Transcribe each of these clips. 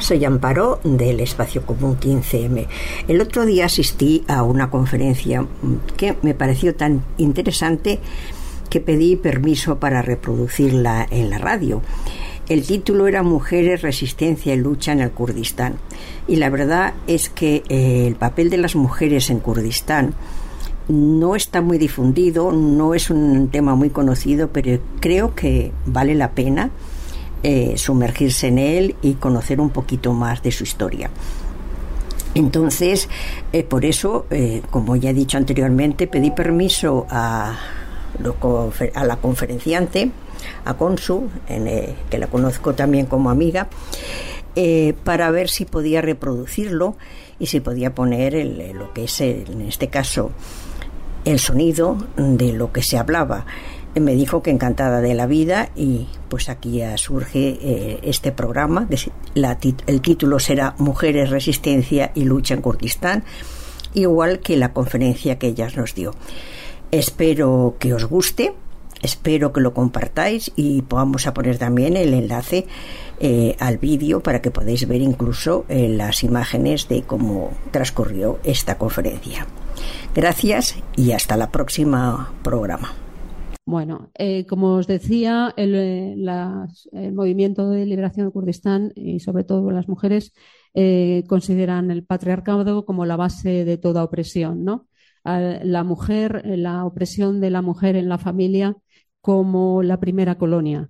soy Amparo del Espacio Común 15M. El otro día asistí a una conferencia que me pareció tan interesante que pedí permiso para reproducirla en la radio. El título era Mujeres, resistencia y lucha en el Kurdistán. Y la verdad es que el papel de las mujeres en Kurdistán no está muy difundido, no es un tema muy conocido, pero creo que vale la pena sumergirse en él y conocer un poquito más de su historia. Entonces, por eso, como ya he dicho anteriormente, pedí permiso a la conferenciante, a Consu, que la conozco también como amiga, para ver si podía reproducirlo y si podía poner lo que es, en este caso, el sonido de lo que se hablaba. Me dijo que encantada de la vida, y pues aquí ya surge este programa. El título será Mujeres, resistencia y lucha en Kurdistán, igual que la conferencia que ella nos dio. Espero que os guste, espero que lo compartáis y vamos a poner también el enlace al vídeo para que podáis ver incluso las imágenes de cómo transcurrió esta conferencia. Gracias y hasta la próxima programa. Bueno, como os decía, el movimiento de liberación de Kurdistán y sobre todo las mujeres consideran el patriarcado como la base de toda opresión, ¿no? La mujer, la opresión de la mujer en la familia como la primera colonia.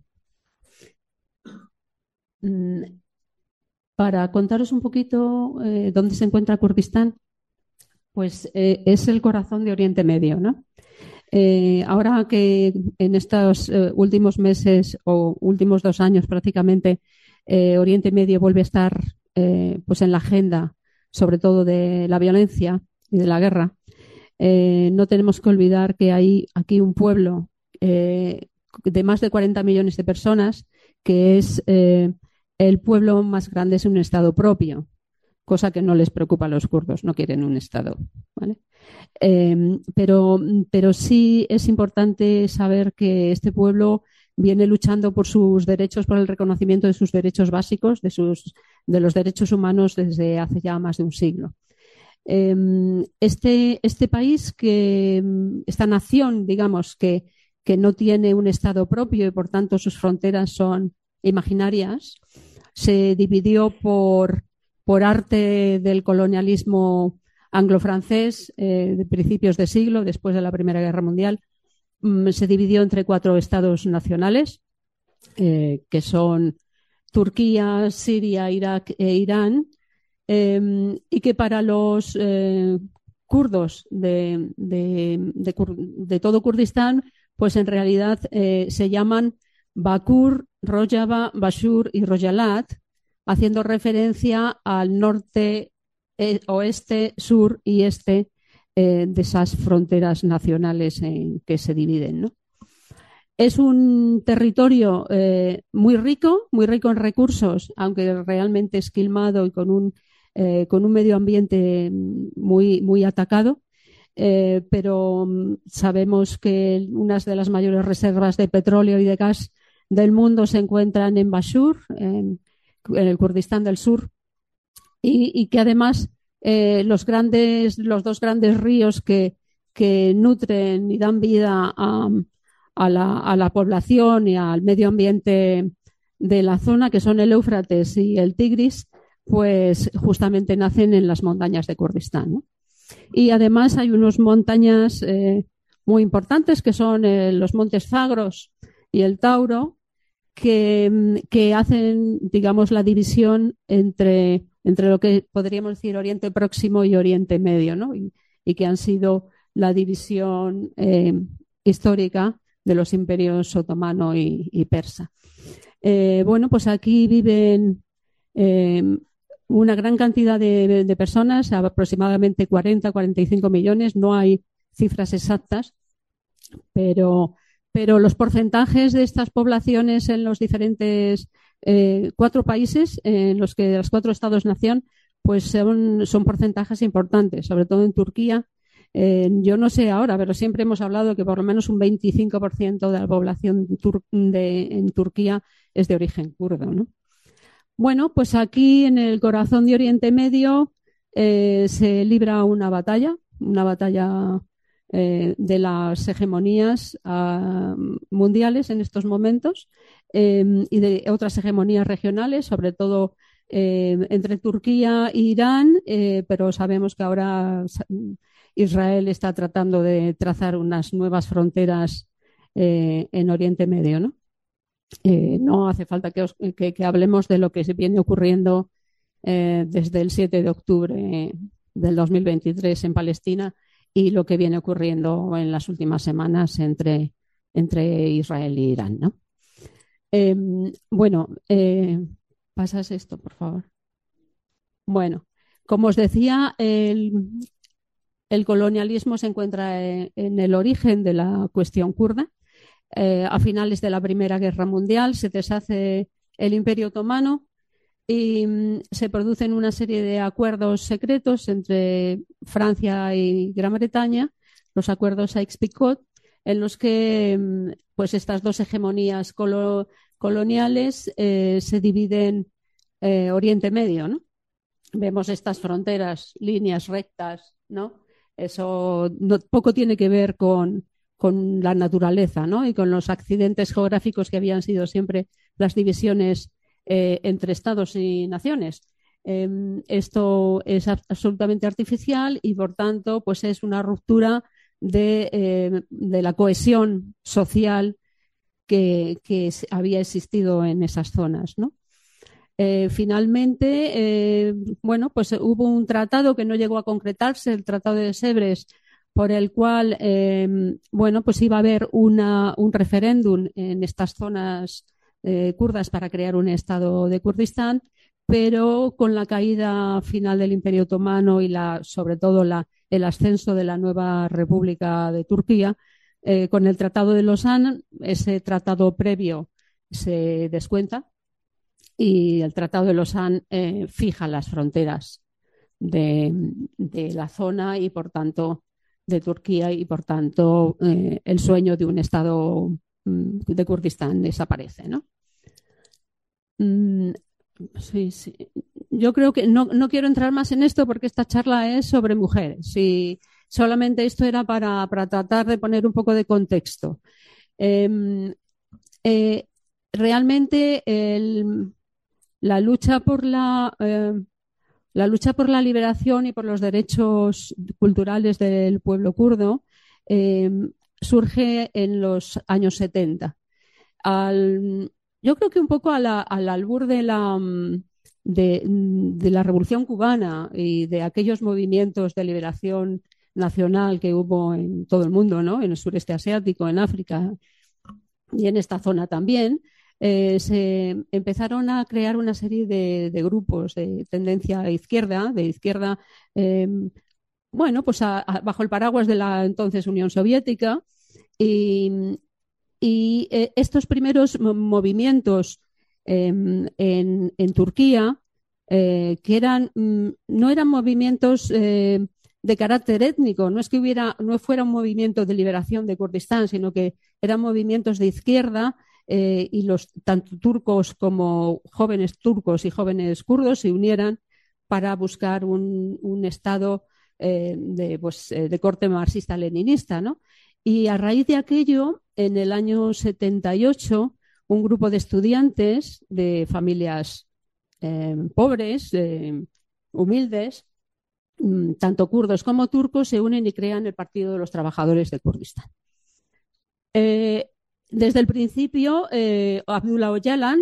Para contaros un poquito dónde se encuentra Kurdistán, pues es el corazón de Oriente Medio, ¿no? Ahora que en estos últimos meses o últimos 2 años prácticamente Oriente Medio vuelve a estar pues en la agenda, sobre todo de la violencia y de la guerra, no tenemos que olvidar que hay aquí un pueblo de más de 40 millones de personas que es el pueblo más grande sin un Estado propio, cosa que no les preocupa a los kurdos, no quieren un Estado, ¿vale? Pero sí es importante saber que este pueblo viene luchando por sus derechos, por el reconocimiento de sus derechos básicos, de los derechos humanos desde hace ya más de un siglo. Este país, esta nación, digamos, que no tiene un Estado propio y por tanto sus fronteras son imaginarias, se dividió por arte del colonialismo anglo-francés de principios de siglo, después de la Primera Guerra Mundial. Se dividió entre 4 estados nacionales, que son Turquía, Siria, Irak e Irán, y que para los kurdos de todo Kurdistán, pues en realidad se llaman Bakur, Rojava, Bashur y Rojalat, haciendo referencia al norte, oeste, sur y este de esas fronteras nacionales en que se dividen, ¿no? Es un territorio muy rico en recursos, aunque realmente esquilmado y con un medio ambiente muy atacado, pero sabemos que unas de las mayores reservas de petróleo y de gas del mundo se encuentran en Bashur, en el Kurdistán del Sur, y que además los 2 grandes ríos que nutren y dan vida a la población y al medio ambiente de la zona, que son el Éufrates y el Tigris, pues justamente nacen en las montañas de Kurdistán, ¿no? Y además hay unas montañas muy importantes que son los montes Zagros y el Tauro, que hacen, digamos, la división entre lo que podríamos decir Oriente Próximo y Oriente Medio, ¿no? Y que han sido la división histórica de los imperios otomano y persa. Bueno, pues aquí viven una gran cantidad de personas, aproximadamente 40-45 millones, no hay cifras exactas, pero los porcentajes de estas poblaciones en los diferentes 4 países, en los que los 4 estados-nación, pues son porcentajes importantes, sobre todo en Turquía. Yo no sé ahora, pero siempre hemos hablado que por lo menos un 25% de la población en Turquía es de origen kurdo, ¿no? Bueno, pues aquí en el corazón de Oriente Medio se libra una batalla de las hegemonías mundiales en estos momentos y de otras hegemonías regionales, sobre todo entre Turquía e Irán, pero sabemos que ahora Israel está tratando de trazar unas nuevas fronteras en Oriente Medio, ¿no? No hace falta que hablemos de lo que se viene ocurriendo desde el 7 de octubre del 2023 en Palestina y lo que viene ocurriendo en las últimas semanas entre Israel e Irán, ¿no? Bueno, pasas esto, por favor. Bueno, como os decía, el colonialismo se encuentra en el origen de la cuestión kurda. A finales de la Primera Guerra Mundial se deshace el Imperio Otomano y se producen una serie de acuerdos secretos entre Francia y Gran Bretaña, los acuerdos Sykes-Picot, en los que pues estas dos hegemonías coloniales se dividen Oriente Medio, ¿no? Vemos estas fronteras, líneas rectas, ¿no? Eso poco tiene que ver con la naturaleza, ¿no? Y con los accidentes geográficos que habían sido siempre las divisiones entre estados y naciones. Esto es absolutamente artificial y, por tanto, pues es una ruptura de la cohesión social que había existido en esas zonas, ¿no? Finalmente, bueno, pues hubo un tratado que no llegó a concretarse, el Tratado de Sèvres, por el cual, bueno, pues iba a haber un referéndum en estas zonas kurdas para crear un estado de Kurdistán, pero con la caída final del Imperio Otomano y sobre todo el ascenso de la nueva República de Turquía, con el Tratado de Lausana, ese tratado previo se descuenta y el Tratado de Lausana fija las fronteras de la zona y, por tanto, de Turquía y, por tanto, el sueño de un Estado de Kurdistán desaparece, ¿no? Sí, sí. Yo creo que no quiero entrar más en esto porque esta charla es sobre mujeres y solamente esto era para tratar de poner un poco de contexto. Realmente la lucha por la lucha por la liberación y por los derechos culturales del pueblo kurdo surge en los años 70. Yo creo que un poco al albur de la Revolución Cubana y de aquellos movimientos de liberación nacional que hubo en todo el mundo, ¿no? En el sureste asiático, en África y en esta zona también. Se empezaron a crear una serie de grupos de tendencia izquierda, bueno, pues bajo el paraguas de la entonces Unión Soviética y estos primeros movimientos en Turquía, que no eran movimientos de carácter étnico, no es que no fuera un movimiento de liberación de Kurdistán, sino que eran movimientos de izquierda y tanto turcos como jóvenes turcos y jóvenes kurdos se unieran para buscar un Estado de corte marxista-leninista, ¿no? Y a raíz de aquello, en el año 78, un grupo de estudiantes de familias pobres, humildes, tanto kurdos como turcos, se unen y crean el Partido de los Trabajadores de Kurdistán. Desde el principio, Abdullah Öcalan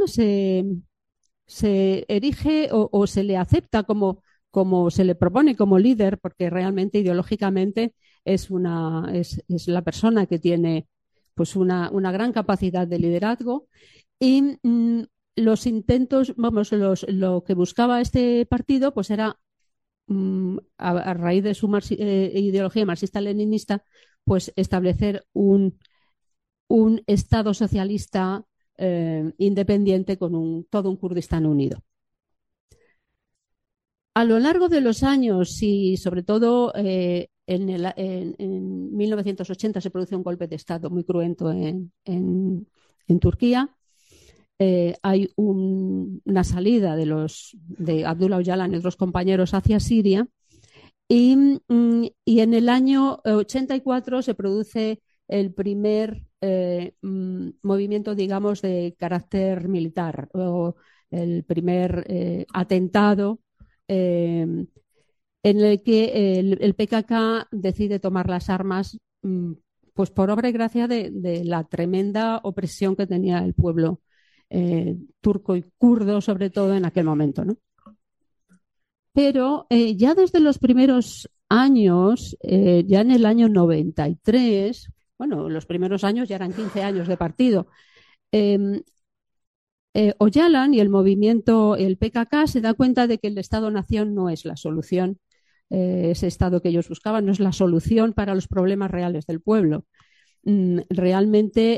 se erige o se le acepta como se le propone como líder, porque realmente ideológicamente es la persona que tiene pues una gran capacidad de liderazgo y los intentos, vamos, lo que buscaba este partido pues era a raíz de su ideología marxista-leninista pues establecer un Estado socialista independiente con todo un Kurdistán unido. A lo largo de los años y sobre todo en 1980 se produce un golpe de Estado muy cruento en Turquía hay una salida de Abdullah Öcalan y otros compañeros hacia Siria y en el año 84 se produce el primer movimiento, digamos, de carácter militar o el primer atentado en el que el PKK decide tomar las armas pues por obra y gracia de la tremenda opresión que tenía el pueblo turco y kurdo, sobre todo en aquel momento, ¿no? Pero ya desde los primeros años, ya en el año 93, bueno, los primeros años ya eran 15 años de partido, eh, Öcalan y el movimiento, el PKK, se da cuenta de que el Estado-Nación no es la solución, ese Estado que ellos buscaban no es la solución para los problemas reales del pueblo. Realmente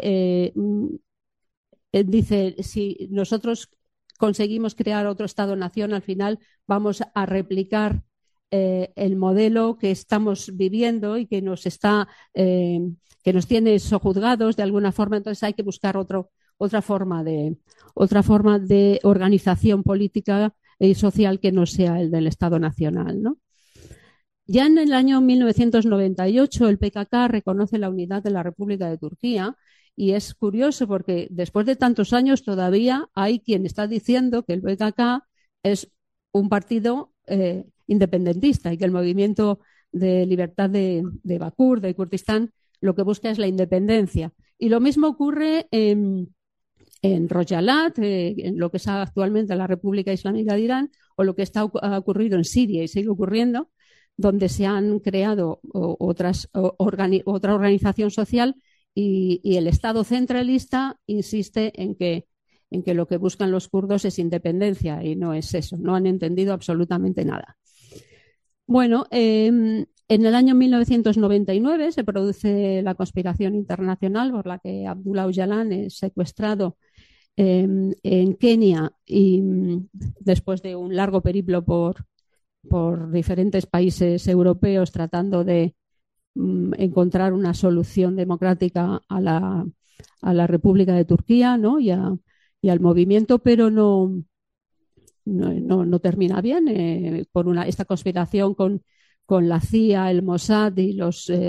dice, si nosotros conseguimos crear otro Estado-Nación, al final vamos a replicar el modelo que estamos viviendo y que que nos tiene sojuzgados de alguna forma. Entonces hay que buscar otra forma de organización política y social que no sea el del Estado Nacional, ¿no? Ya en el año 1998 el PKK reconoce la unidad de la República de Turquía y es curioso porque después de tantos años todavía hay quien está diciendo que el PKK es un partido independentista y que el movimiento de libertad de Bakur, de Kurdistán, lo que busca es la independencia. Y lo mismo ocurre en Rojalat, en lo que es actualmente la República Islámica de Irán, o lo que ha ocurrido en Siria y sigue ocurriendo, donde se han creado otra organización social y el Estado centralista insiste en que lo que buscan los kurdos es independencia y no es eso, no han entendido absolutamente nada. Bueno, en el año 1999 se produce la conspiración internacional por la que Abdullah Öcalan es secuestrado en Kenia y después de un largo periplo por diferentes países europeos tratando de encontrar una solución democrática a la República de Turquía, ¿no? y al movimiento, pero no termina bien por esta conspiración con la CIA, el Mossad y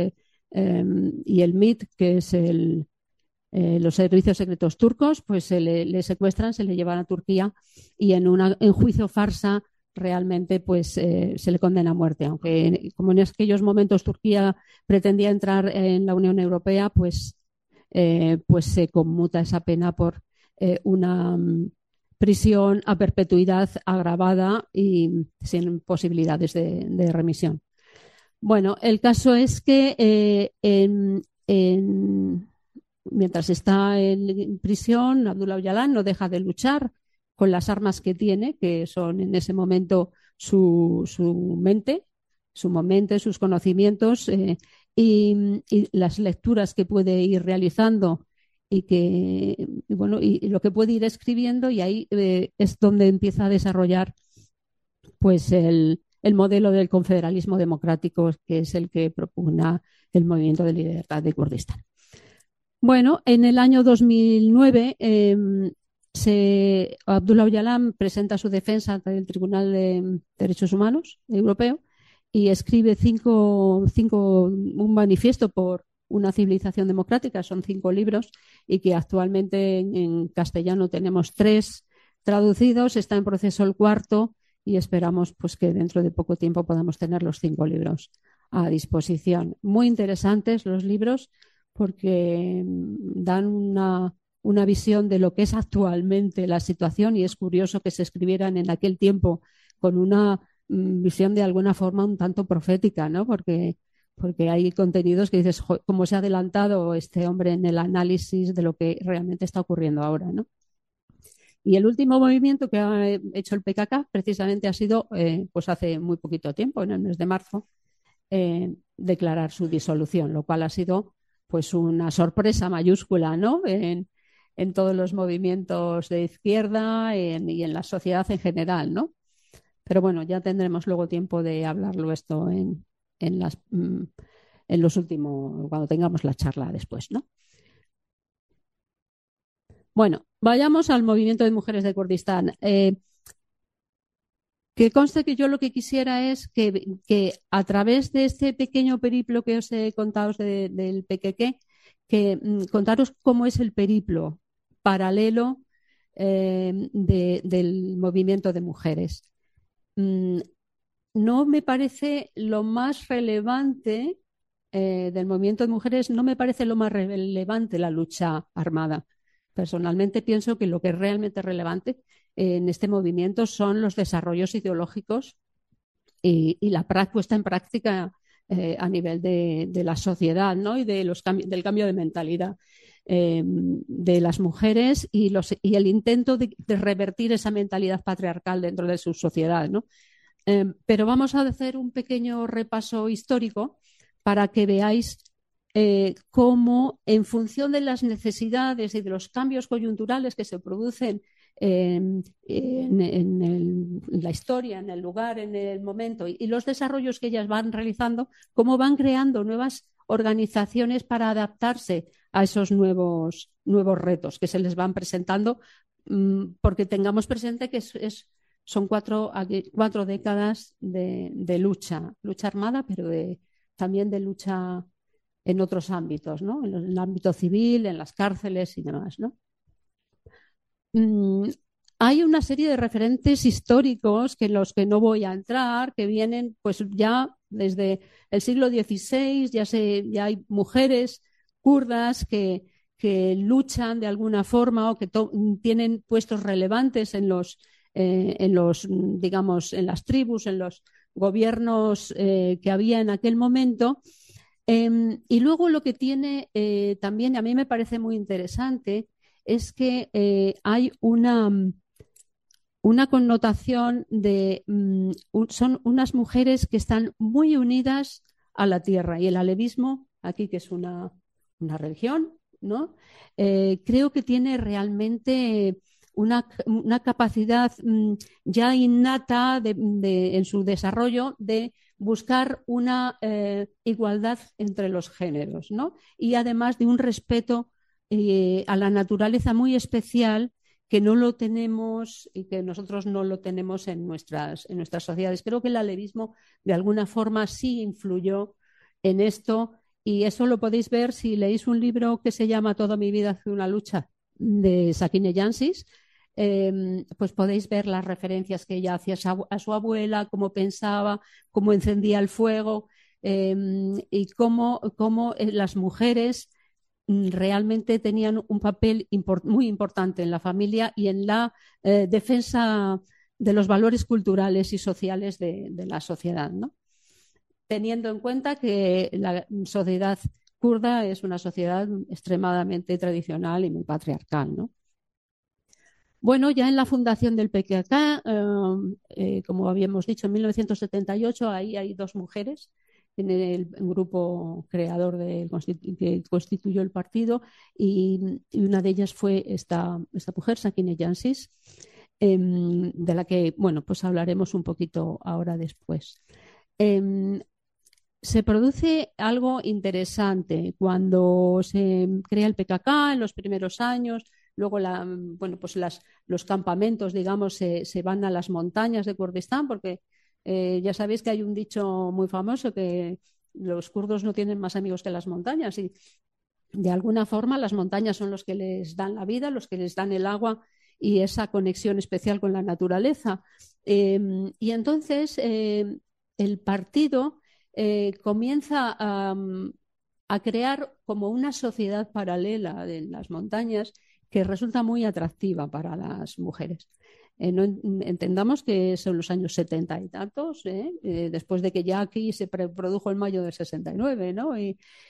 y el MIT, que es los servicios secretos turcos, pues le secuestran, se le llevan a Turquía y en juicio farsa realmente pues se le condena a muerte, aunque como en aquellos momentos Turquía pretendía entrar en la Unión Europea, pues se conmuta esa pena por una prisión a perpetuidad agravada y sin posibilidades de remisión. Bueno, el caso es que mientras está en prisión, Abdullah Öcalan no deja de luchar con las armas que tiene, que son en ese momento su mente, sus conocimientos y las lecturas que puede ir realizando y lo que puede ir escribiendo, y ahí es donde empieza a desarrollar pues el modelo del confederalismo democrático, que es el que propugna el movimiento de libertad de Kurdistán. Bueno, en el año 2009 Abdullah Öcalan presenta su defensa ante el Tribunal de Derechos Humanos Europeo y escribe un manifiesto por una civilización democrática. Son 5 libros y que actualmente en castellano tenemos 3 traducidos. Está en proceso el 4 y esperamos pues que dentro de poco tiempo podamos tener los 5 libros a disposición. Muy interesantes los libros porque dan una visión de lo que es actualmente la situación y es curioso que se escribieran en aquel tiempo con una visión de alguna forma un tanto profética, ¿no? Porque hay contenidos que dices, cómo se ha adelantado este hombre en el análisis de lo que realmente está ocurriendo ahora, ¿no? Y el último movimiento que ha hecho el PKK precisamente ha sido, pues hace muy poquito tiempo, en el mes de marzo, declarar su disolución, lo cual ha sido pues una sorpresa mayúscula, ¿no? En todos los movimientos de izquierda y en la sociedad en general, ¿no? Pero bueno, ya tendremos luego tiempo de hablarlo esto en los últimos, cuando tengamos la charla después, ¿no? Bueno, Vayamos al movimiento de mujeres de Kurdistán. Que conste que yo lo que quisiera es que a través de este pequeño periplo que os he contado del PKK, que contaros cómo es el periplo paralelo del movimiento de mujeres. No me parece lo más relevante del movimiento de mujeres, no me parece lo más relevante la lucha armada. Personalmente pienso que lo que es realmente relevante en este movimiento son los desarrollos ideológicos y la puesta en práctica a nivel de la sociedad, ¿no? Y del cambio de mentalidad de las mujeres y el intento de revertir esa mentalidad patriarcal dentro de su sociedad, ¿no? Pero vamos a hacer un pequeño repaso histórico para que veáis cómo, en función de las necesidades y de los cambios coyunturales que se producen en la historia, en el lugar, en el momento y los desarrollos que ellas van realizando, cómo van creando nuevas organizaciones para adaptarse a esos nuevos retos que se les van presentando, porque tengamos presente que son cuatro décadas de lucha armada, pero también de lucha en otros ámbitos, ¿no? En el ámbito civil, en las cárceles y demás, ¿no? Hay una serie de referentes históricos en los que no voy a entrar, que vienen pues ya desde el siglo XVI, ya hay mujeres kurdas que luchan de alguna forma o que tienen puestos relevantes en digamos, en las tribus, en los gobiernos que había en aquel momento. Y luego lo que tiene también, a mí me parece muy interesante, es que hay una connotación son unas mujeres que están muy unidas a la tierra. Y el alevismo, aquí que es una religión, ¿no? Creo que tiene realmente una capacidad ya innata en su desarrollo de buscar una igualdad entre los géneros, ¿no? Y además de un respeto a la naturaleza muy especial que no lo tenemos y que nosotros no lo tenemos en nuestras sociedades. Creo que el alevismo de alguna forma sí influyó en esto y eso lo podéis ver si leéis un libro que se llama Toda mi vida hace una lucha de Sakine Jansis. Pues podéis ver las referencias que ella hacía a su abuela, cómo pensaba, cómo encendía el fuego y cómo las mujeres realmente tenían un papel muy importante en la familia y en la defensa de los valores culturales y sociales de la sociedad, ¿no? Teniendo en cuenta que la sociedad kurda es una sociedad extremadamente tradicional y muy patriarcal, ¿no? Bueno, ya en la fundación del PKK, como habíamos dicho, en 1978, ahí hay dos mujeres en el grupo creador que constituyó el partido y una de ellas fue esta mujer, Sakine Jansis, de la que, bueno, pues hablaremos un poquito ahora después. Se produce algo interesante cuando se crea el PKK en los primeros años. Luego, bueno, pues los campamentos, digamos, se van a las montañas de Kurdistán, porque ya sabéis que hay un dicho muy famoso que los kurdos no tienen más amigos que las montañas y de alguna forma las montañas son los que les dan la vida, los que les dan el agua y esa conexión especial con la naturaleza. Y entonces el partido comienza a crear como una sociedad paralela en las montañas que resulta muy atractiva para las mujeres. No entendamos que son los años 70 y tantos, después de que ya aquí se produjo en mayo del 69, ¿no?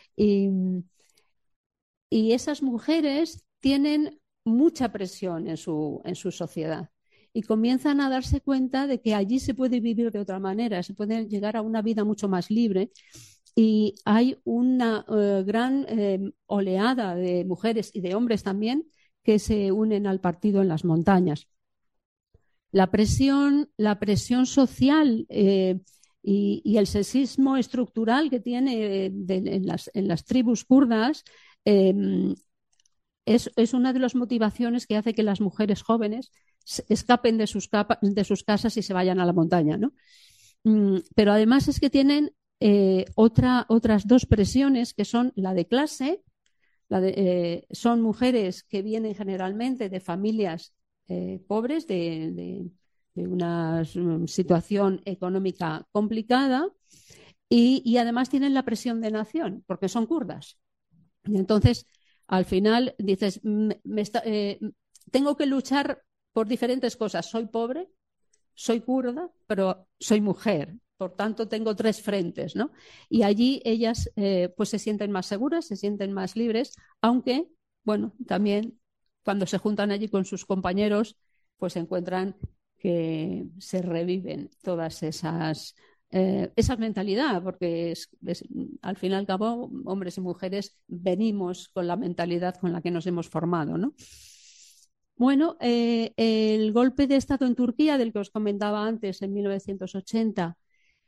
Y esas mujeres tienen mucha presión en su sociedad y comienzan a darse cuenta de que allí se puede vivir de otra manera, se puede llegar a una vida mucho más libre y hay una gran oleada de mujeres y de hombres también que se unen al partido en las montañas. La presión social y el sexismo estructural que tiene en las tribus kurdas es una de las motivaciones que hace que las mujeres jóvenes escapen de sus casas y se vayan a la montaña, ¿no? Pero además es que tienen otras dos presiones que son la de clase, son mujeres que vienen generalmente de familias pobres, de una situación económica complicada y además tienen la presión de nación porque son kurdas. Y entonces, al final dices, tengo que luchar por diferentes cosas. Soy pobre, soy kurda, pero soy mujer. Por tanto, tengo tres frentes, ¿no? Y allí ellas pues se sienten más seguras, se sienten más libres, aunque, bueno, también cuando se juntan allí con sus compañeros, pues encuentran que se reviven todas esa mentalidad, porque al fin y al cabo, hombres y mujeres venimos con la mentalidad con la que nos hemos formado, ¿no? Bueno, el golpe de Estado en Turquía, del que os comentaba antes, en 1980,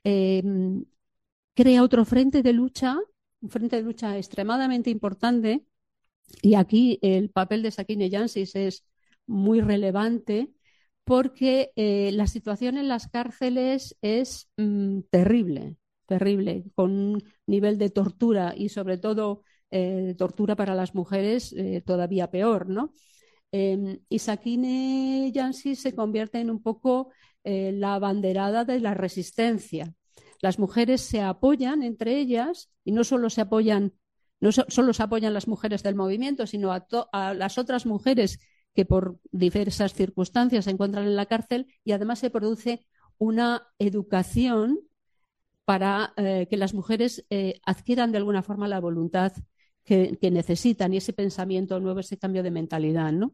crea otro frente de lucha, un frente de lucha extremadamente importante, y aquí el papel de Sakine Jansis es muy relevante porque la situación en las cárceles es terrible, terrible, con un nivel de tortura y sobre todo tortura para las mujeres todavía peor, ¿no? Y Sakine Jansis se convierte en un poco la abanderada de la resistencia. Las mujeres se apoyan entre ellas y no solo se apoyan las mujeres del movimiento, sino a las otras mujeres que por diversas circunstancias se encuentran en la cárcel, y además se produce una educación para que las mujeres adquieran de alguna forma la voluntad que necesitan y ese pensamiento nuevo, ese cambio de mentalidad, ¿no?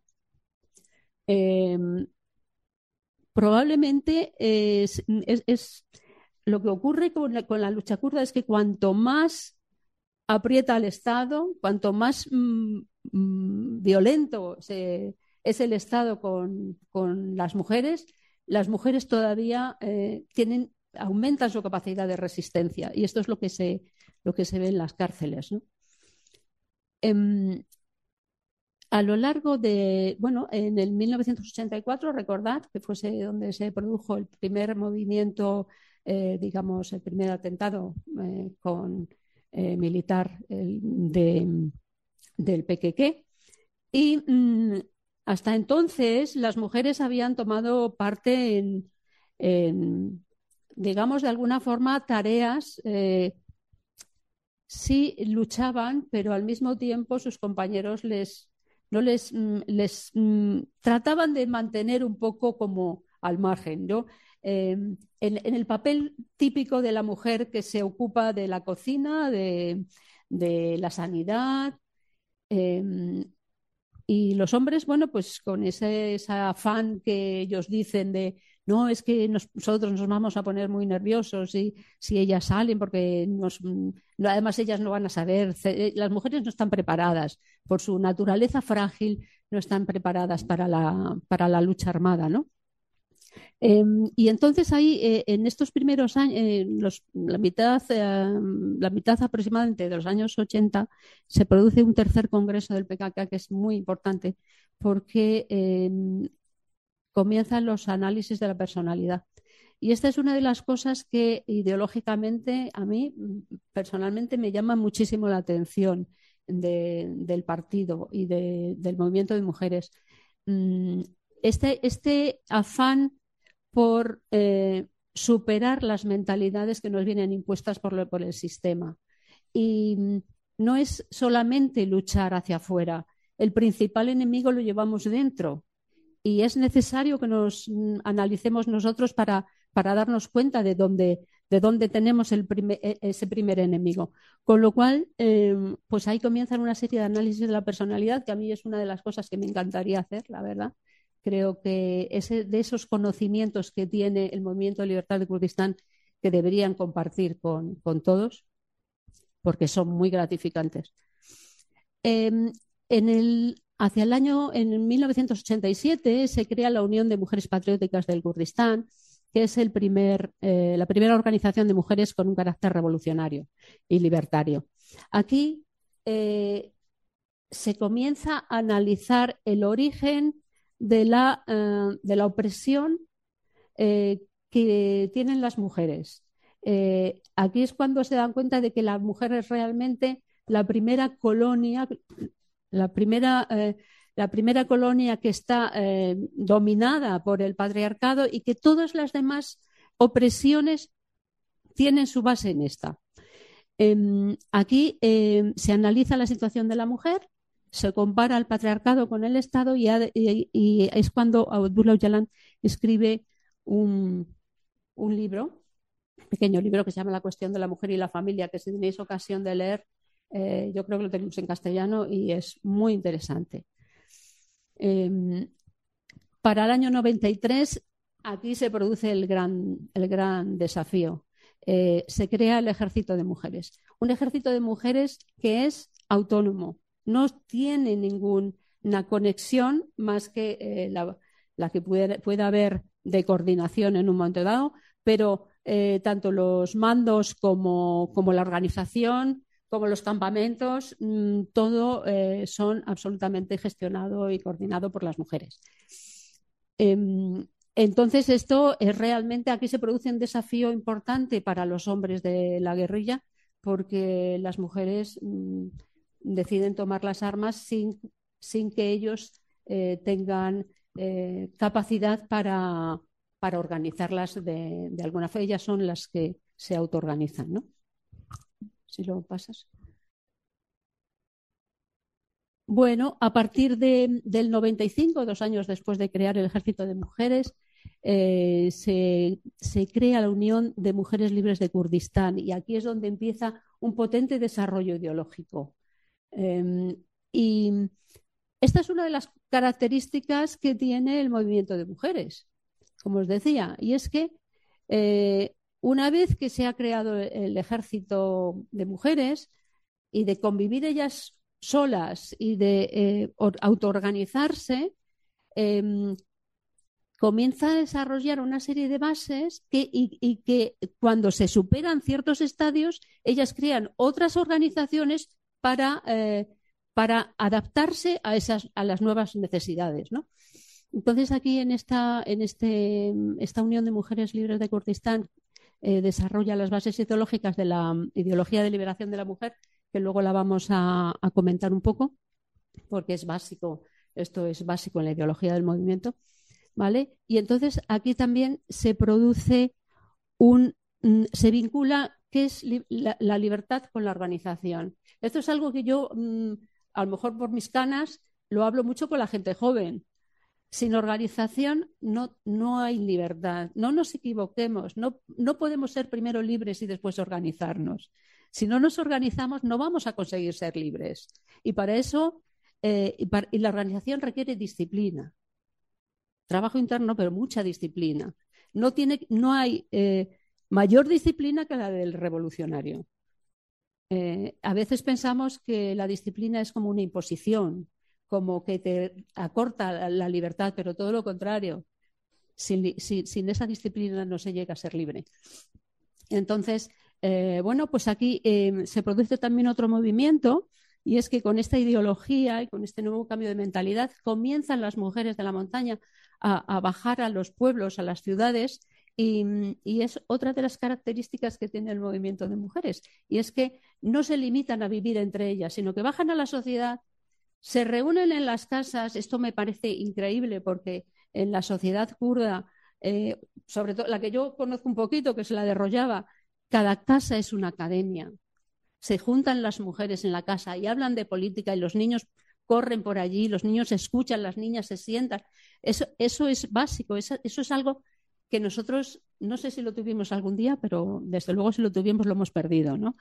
Probablemente lo que ocurre con la lucha kurda es que cuanto más aprieta al Estado, cuanto más violento es el Estado con las mujeres todavía aumentan su capacidad de resistencia, y esto es lo que se ve en las cárceles, ¿no? A lo largo en el 1984, recordad que fuese donde se produjo el primer movimiento, digamos, el primer atentado militar del PKK. Y hasta entonces las mujeres habían tomado parte digamos, de alguna forma, tareas. Sí luchaban, pero al mismo tiempo sus compañeros les trataban de mantener un poco como al margen, ¿no? En el papel típico de la mujer que se ocupa de la cocina, de la sanidad, y los hombres, bueno, pues con ese afán que ellos dicen de no, es que nosotros nos vamos a poner muy nerviosos si ellas salen, porque además ellas no van a saber, las mujeres no están preparadas, por su naturaleza frágil, no están preparadas para la lucha armada, ¿no? Y entonces ahí, en estos primeros años, la mitad aproximadamente de los años 80, se produce un tercer congreso del PKK que es muy importante porque comienzan los análisis de la personalidad. Y esta es una de las cosas que ideológicamente a mí personalmente me llama muchísimo la atención del partido y del movimiento de mujeres. Este afán por superar las mentalidades que nos vienen impuestas por el sistema. Y no es solamente luchar hacia afuera, el principal enemigo lo llevamos dentro. Y es necesario que nos analicemos nosotros para darnos cuenta de dónde tenemos ese primer enemigo. Con lo cual, pues ahí comienzan una serie de análisis de la personalidad, que a mí es una de las cosas que me encantaría hacer, la verdad. Creo que de esos conocimientos que tiene el Movimiento de Libertad de Kurdistán, que deberían compartir con todos, porque son muy gratificantes. Hacia el año, en 1987, se crea la Unión de Mujeres Patrióticas del Kurdistán, que es la primera organización de mujeres con un carácter revolucionario y libertario. Aquí se comienza a analizar el origen de la opresión que tienen las mujeres. Aquí es cuando se dan cuenta de que la mujer es realmente la primera colonia, la primera colonia que está dominada por el patriarcado, y que todas las demás opresiones tienen su base en esta. Aquí se analiza la situación de la mujer, se compara el patriarcado con el Estado, y es cuando Abdullah Öcalan escribe un libro, un pequeño libro que se llama La cuestión de la mujer y la familia, que si tenéis ocasión de leer, yo creo que lo tenemos en castellano y es muy interesante. Para el año 93, aquí se produce el gran desafío. Se crea el ejército de mujeres. Un ejército de mujeres que es autónomo, no tiene ninguna conexión más que la que pueda haber de coordinación en un momento dado, pero tanto los mandos como la organización, como los campamentos, todo son absolutamente gestionado y coordinado por las mujeres. Entonces, esto es realmente, aquí se produce un desafío importante para los hombres de la guerrilla, porque las mujeres deciden tomar las armas sin que ellos tengan capacidad para organizarlas de alguna forma. Ellas son las que se autoorganizan, ¿no? Si lo pasas. Bueno, a partir del 95, 2 años después de crear el Ejército de Mujeres, se crea la Unión de Mujeres Libres de Kurdistán, y aquí es donde empieza un potente desarrollo ideológico. Y esta es una de las características que tiene el movimiento de mujeres, como os decía, y es que una vez que se ha creado el Ejército de Mujeres, y de convivir ellas solas y de autoorganizarse, comienza a desarrollar una serie de bases y que cuando se superan ciertos estadios, ellas crean otras organizaciones para adaptarse a las nuevas necesidades, ¿no? Entonces, aquí en esta Unión de Mujeres Libres de Kurdistán desarrolla las bases ideológicas de la ideología de liberación de la mujer, que luego la vamos a comentar un poco, porque es básico, esto es básico en la ideología del movimiento, ¿vale? Y entonces aquí también se produce se vincula qué es la libertad con la organización. Esto es algo que yo, a lo mejor por mis canas, lo hablo mucho con la gente joven. Sin organización no hay libertad. No nos equivoquemos. No podemos ser primero libres y después organizarnos. Si no nos organizamos, no vamos a conseguir ser libres. Y para eso, y la organización requiere disciplina. Trabajo interno, pero mucha disciplina. No hay mayor disciplina que la del revolucionario. A veces pensamos que la disciplina es como una imposición, como que te acorta la libertad, pero todo lo contrario. Sin esa disciplina no se llega a ser libre. Entonces, bueno, pues aquí se produce también otro movimiento, y es que con esta ideología y con este nuevo cambio de mentalidad comienzan las mujeres de la montaña a bajar a los pueblos, a las ciudades, y es otra de las características que tiene el movimiento de mujeres, y es que no se limitan a vivir entre ellas, sino que bajan a la sociedad, se reúnen en las casas. Esto me parece increíble, porque en la sociedad kurda, sobre todo la que yo conozco un poquito, que es la de Rojava, cada casa es una academia. Se juntan las mujeres en la casa y hablan de política, y los niños corren por allí, los niños escuchan, las niñas se sientan. Eso es básico, eso es algo que nosotros, no sé si lo tuvimos algún día, pero desde luego si lo tuvimos lo hemos perdido, ¿no?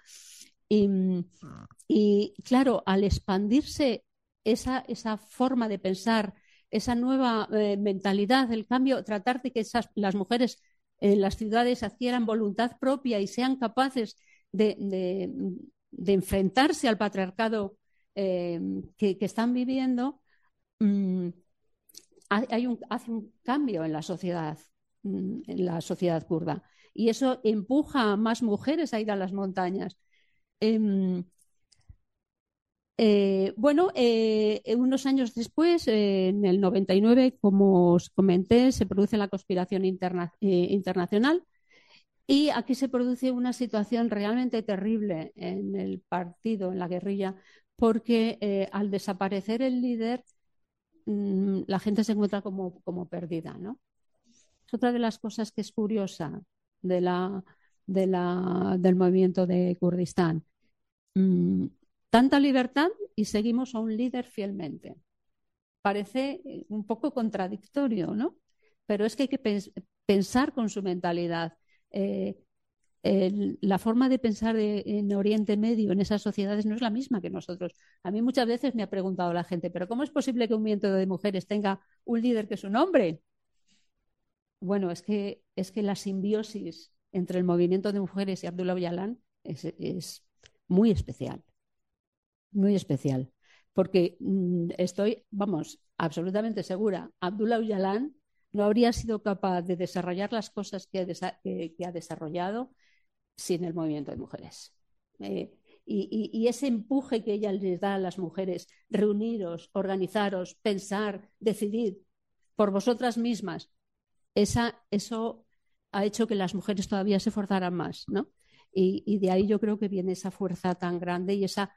Y claro, al expandirse esa forma de pensar, esa nueva mentalidad, el cambio, tratar de que las mujeres en las ciudades adquieran voluntad propia y sean capaces de enfrentarse al patriarcado que están viviendo, hace un cambio en la sociedad kurda, y eso empuja a más mujeres a ir a las montañas. Unos años después, en el 99, como os comenté, se produce la conspiración internacional y aquí se produce una situación realmente terrible en el partido, en la guerrilla, porque al desaparecer el líder, la gente se encuentra como perdida, ¿no? Es otra de las cosas que es curiosa de del movimiento de Kurdistán. Mm, Tanta libertad y seguimos a un líder fielmente. Parece un poco contradictorio, ¿no? Pero es que hay que pensar con su mentalidad. Eh, la forma de pensar en Oriente Medio, en esas sociedades, no es la misma que nosotros. A mí muchas veces me ha preguntado la gente, ¿pero cómo es posible que un movimiento de mujeres tenga un líder que es un hombre? Bueno, es que la simbiosis entre el movimiento de mujeres y Abdullah Öcalan es muy especial, muy especial. Porque estoy, vamos, absolutamente segura, Abdullah Öcalan no habría sido capaz de desarrollar las cosas que ha desarrollado sin el movimiento de mujeres. Y ese empuje que ella les da a las mujeres, reuniros, organizaros, pensar, decidir por vosotras mismas, eso ha hecho que las mujeres todavía se esforzaran más, ¿no? Y de ahí yo creo que viene esa fuerza tan grande y esa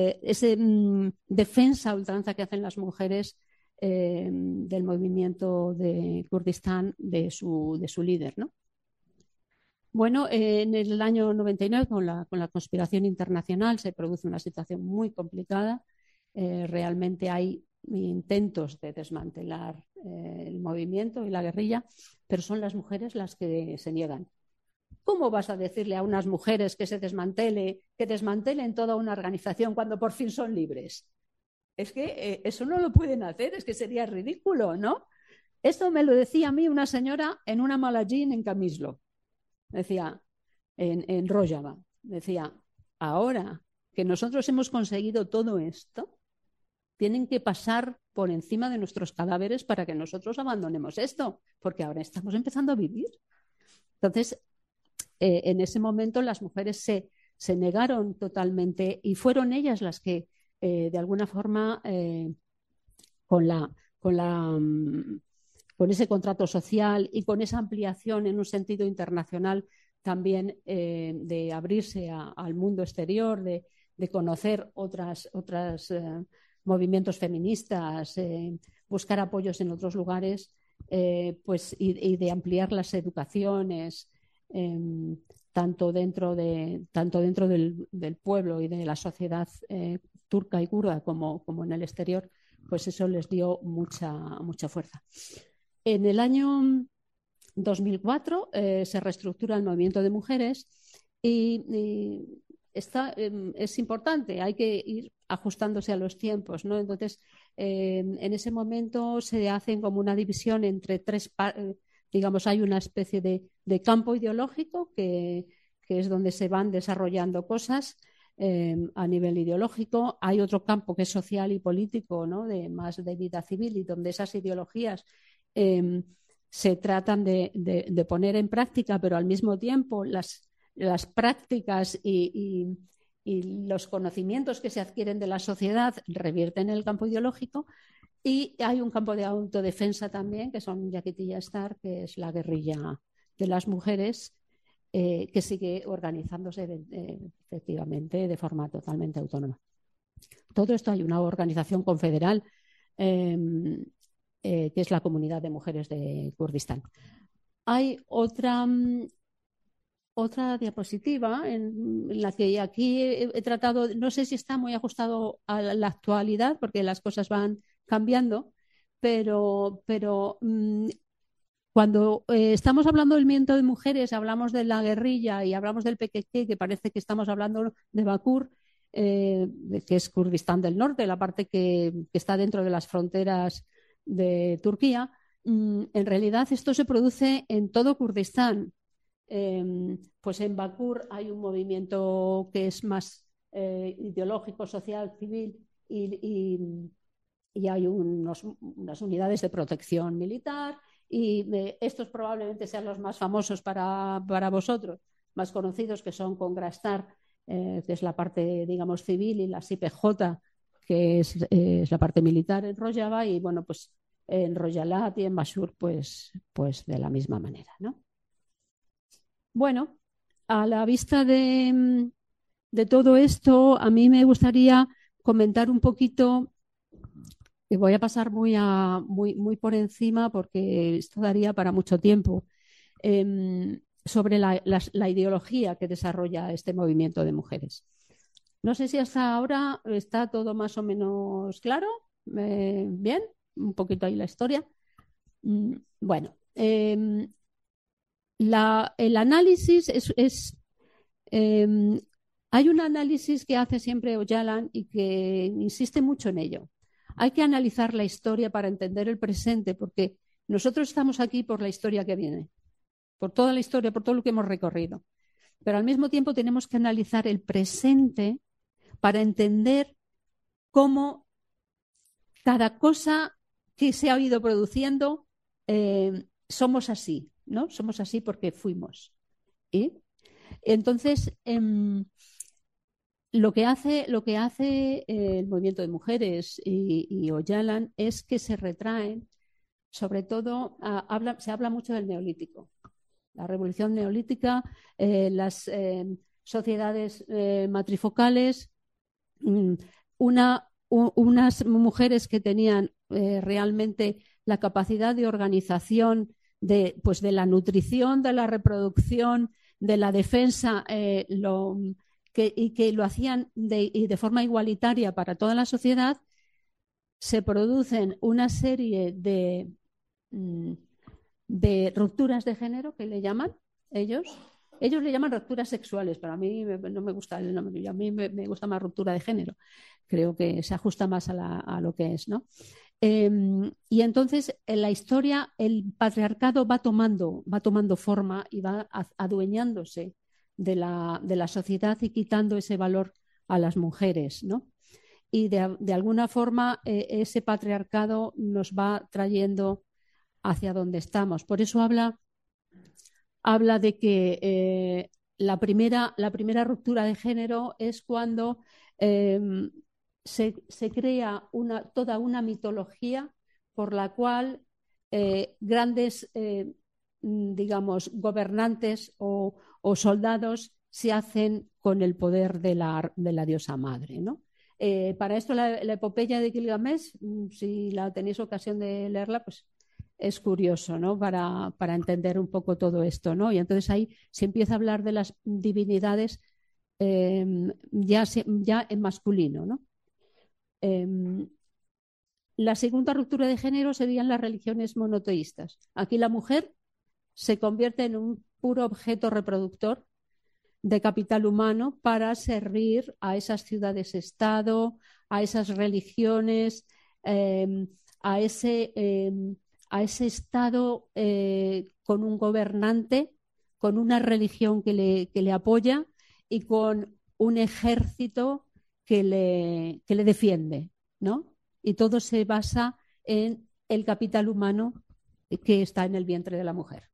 defensa a ultranza que hacen las mujeres del movimiento de Kurdistán, de su líder, ¿no? Bueno, en el año 99, con la conspiración internacional, se produce una situación muy complicada. Realmente hay intentos de desmantelar el movimiento y la guerrilla, pero son las mujeres las que se niegan. ¿Cómo vas a decirle a unas mujeres que que desmantelen toda una organización cuando por fin son libres? Es que eso no lo pueden hacer, es que sería ridículo, ¿no? Esto me lo decía a mí una señora en una malallín en Camislo. Decía, en Rojava, decía, ahora que nosotros hemos conseguido todo esto, tienen que pasar por encima de nuestros cadáveres para que nosotros abandonemos esto, porque ahora estamos empezando a vivir. Entonces, en ese momento las mujeres se negaron totalmente y fueron ellas las que, de alguna forma, con la, con la con ese contrato social y con esa ampliación en un sentido internacional también de abrirse al mundo exterior, de conocer otros movimientos feministas, buscar apoyos en otros lugares, pues, y de ampliar las educaciones, tanto dentro del pueblo y de la sociedad turca y kurda como en el exterior, pues eso les dio mucha fuerza. En el año 2004 se reestructura el movimiento de mujeres y es importante, hay que ir ajustándose a los tiempos, ¿no? Entonces, en ese momento se hacen como una división entre digamos, hay una especie de campo ideológico que es donde se van desarrollando cosas a nivel ideológico. Hay otro campo que es social y político, ¿no? Más de vida civil y donde esas ideologías se tratan de poner en práctica, pero al mismo tiempo las prácticas y los conocimientos que se adquieren de la sociedad revierten en el campo ideológico. Y hay un campo de autodefensa también, que son Yakiti y Astar, que es la guerrilla de las mujeres, que sigue organizándose efectivamente de forma totalmente autónoma. Todo esto hay una organización confederal que es la Comunidad de Mujeres de Kurdistán. Hay otra diapositiva en la que aquí he tratado, no sé si está muy ajustado a la actualidad, porque las cosas van cambiando, pero cuando estamos hablando del movimiento de mujeres, hablamos de la guerrilla y hablamos del PKK, que parece que estamos hablando de Bakur, que es Kurdistán del Norte, la parte que está dentro de las fronteras de Turquía. En realidad esto se produce en todo Kurdistán. Pues en Bakur hay un movimiento que es más ideológico, social, civil y hay unas unidades de protección militar y estos probablemente sean los más famosos para vosotros, más conocidos, que son con Grastar, que es la parte, digamos, civil, y la IPJ, que es la parte militar en Rojava, y bueno, pues en Rojalat y en Bashur, pues de la misma manera, ¿no? Bueno, a la vista de todo esto, a mí me gustaría comentar un poquito, y voy a pasar muy por encima porque esto daría para mucho tiempo, sobre la ideología que desarrolla este movimiento de mujeres. No sé si hasta ahora está todo más o menos claro. Bien, un poquito ahí la historia. Bueno, el análisis hay un análisis que hace siempre Öcalan y que insiste mucho en ello. Hay que analizar la historia para entender el presente, porque nosotros estamos aquí por la historia que viene, por toda la historia, por todo lo que hemos recorrido. Pero al mismo tiempo tenemos que analizar el presente para entender cómo cada cosa que se ha ido produciendo somos así, ¿no? Somos así porque fuimos. ¿Y? Entonces, lo que hace el movimiento de mujeres y Öcalan es que se retraen, sobre todo, se habla mucho del neolítico, la revolución neolítica, las sociedades matrifocales, unas mujeres que tenían realmente la capacidad de organización pues de la nutrición, de la reproducción, de la defensa, y que lo hacían de forma igualitaria para toda la sociedad. Se producen una serie de rupturas de género que le llaman ellos. Ellos le llaman rupturas sexuales, pero a mí no me gusta el nombre, a mí me gusta más ruptura de género. Creo que se ajusta más a lo que es, ¿no? Y entonces en la historia el patriarcado va tomando forma y va adueñándose de la sociedad y quitando ese valor a las mujeres, ¿no? Y de alguna forma ese patriarcado nos va trayendo hacia donde estamos. Por eso habla de que la primera ruptura de género es cuando se crea toda una mitología por la cual grandes, digamos, gobernantes o soldados se hacen con el poder de la diosa madre, ¿no? Para esto la epopeya de Gilgamesh, si la tenéis ocasión de leerla, pues es curioso, ¿no? Para entender un poco todo esto, ¿no? Y entonces ahí se empieza a hablar de las divinidades ya en masculino, ¿no? La segunda ruptura de género serían las religiones monoteístas. Aquí la mujer se convierte en un puro objeto reproductor de capital humano para servir a esas ciudades-estado, a esas religiones, a ese estado con un gobernante, con una religión que le apoya y con un ejército que le defiende, ¿no? Y todo se basa en el capital humano que está en el vientre de la mujer.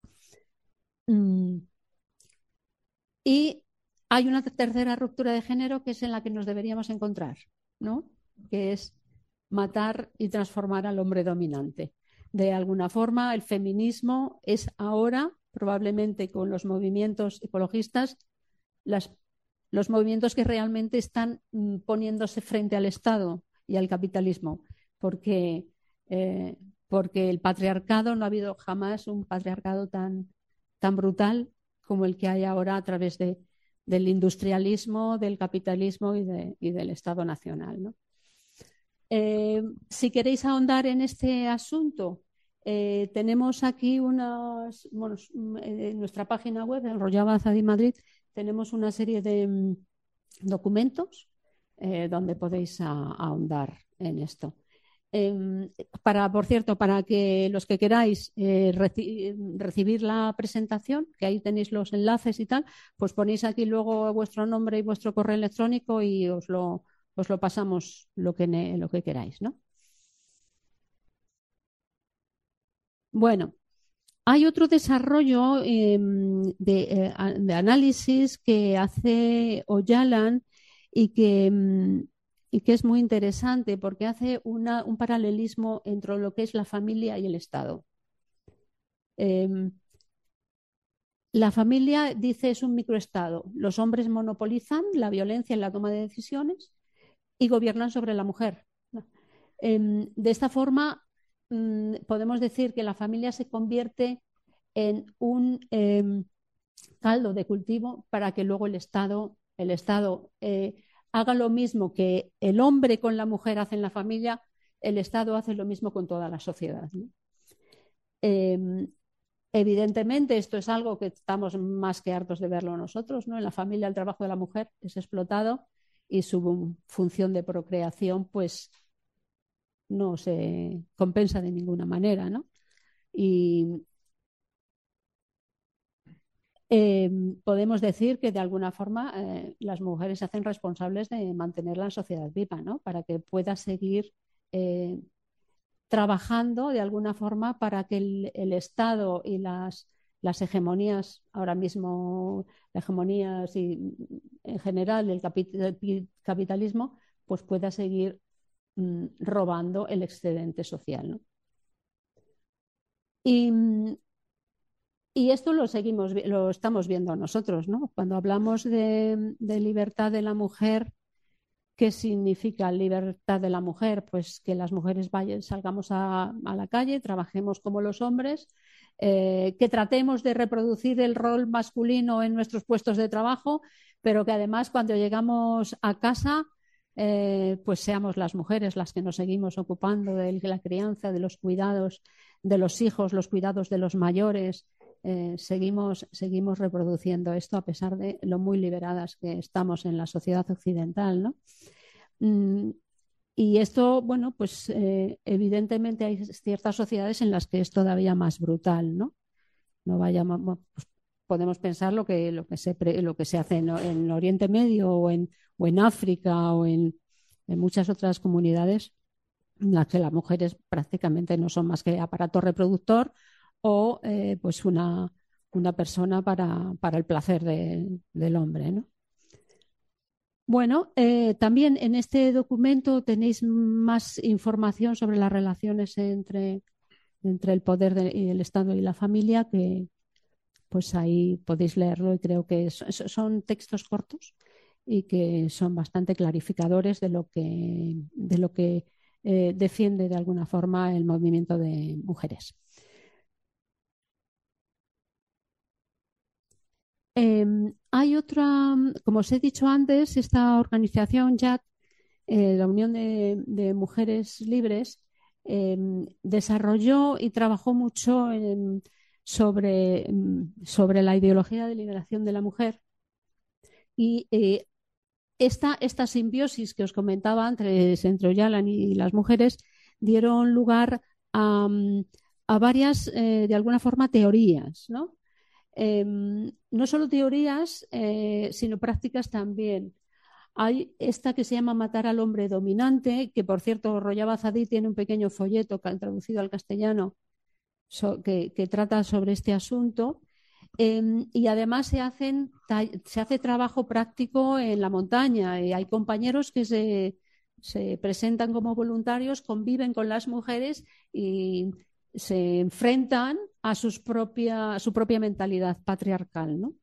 Y hay una tercera ruptura de género que es en la que nos deberíamos encontrar, ¿no? Que es matar y transformar al hombre dominante. De alguna forma, el feminismo es ahora, probablemente con los movimientos ecologistas, los movimientos que realmente están poniéndose frente al Estado y al capitalismo, porque el patriarcado, no ha habido jamás un patriarcado tan brutal como el que hay ahora a través del industrialismo, del capitalismo y del Estado nacional, ¿no? Si queréis ahondar en este asunto, tenemos aquí en nuestra página web, en Rojava Azadi Madrid, tenemos una serie de documentos donde podéis ahondar en esto. Por cierto, para que los que queráis recibir la presentación, que ahí tenéis los enlaces y tal, pues ponéis aquí luego vuestro nombre y vuestro correo electrónico y os lo pasamos lo que queráis, ¿no? Bueno, hay otro desarrollo de análisis que hace Öcalan y y que es muy interesante porque hace un paralelismo entre lo que es la familia y el Estado. La familia, dice, es un microestado. Los hombres monopolizan la violencia en la toma de decisiones y gobiernan sobre la mujer. De esta forma, podemos decir que la familia se convierte en un caldo de cultivo para que luego el Estado haga lo mismo que el hombre con la mujer hace en la familia, el Estado hace lo mismo con toda la sociedad, ¿no? Evidentemente, esto es algo que estamos más que hartos de verlo nosotros, ¿no? En la familia el trabajo de la mujer es explotado y su función de procreación pues no se compensa de ninguna manera, ¿no? Y podemos decir que de alguna forma las mujeres se hacen responsables de mantener la sociedad viva, ¿no? Para que pueda seguir trabajando de alguna forma para que el Estado y las hegemonías, ahora mismo las hegemonías y en general el capitalismo, pues pueda seguir robando el excedente social, ¿no? Y esto lo estamos viendo nosotros, ¿no? Cuando hablamos de libertad de la mujer, ¿qué significa libertad de la mujer? Pues que las mujeres salgamos a la calle, trabajemos como los hombres, que tratemos de reproducir el rol masculino en nuestros puestos de trabajo, pero que además cuando llegamos a casa, pues seamos las mujeres las que nos seguimos ocupando de la crianza, de los cuidados de los hijos, los cuidados de los mayores. Seguimos reproduciendo esto a pesar de lo muy liberadas que estamos en la sociedad occidental, ¿no? Y esto, bueno, pues evidentemente hay ciertas sociedades en las que es todavía más brutal, ¿no? No vayamos, pues podemos pensar lo que se hace en Oriente Medio o en África o en muchas otras comunidades en las que las mujeres prácticamente no son más que aparato reproductor o pues una persona para el placer del hombre, ¿no? Bueno, también en este documento tenéis más información sobre las relaciones entre el poder y el Estado y la familia, que pues ahí podéis leerlo y creo que son textos cortos y que son bastante clarificadores de lo que defiende de alguna forma el movimiento de mujeres. Hay otra, como os he dicho antes, esta organización JAC, la Unión de Mujeres Libres, desarrolló y trabajó mucho sobre la ideología de liberación de la mujer. Y esta simbiosis que os comentaba entre Öcalan y las mujeres dieron lugar a varias, de alguna forma, teorías, ¿no? No solo teorías, sino prácticas también. Hay esta que se llama Matar al hombre dominante, que por cierto Rojava Zadí tiene un pequeño folleto que han traducido al castellano que trata sobre este asunto. Y además se hace trabajo práctico en la montaña y hay compañeros que se presentan como voluntarios, conviven con las mujeres y se enfrentan a su propia mentalidad patriarcal, ¿no?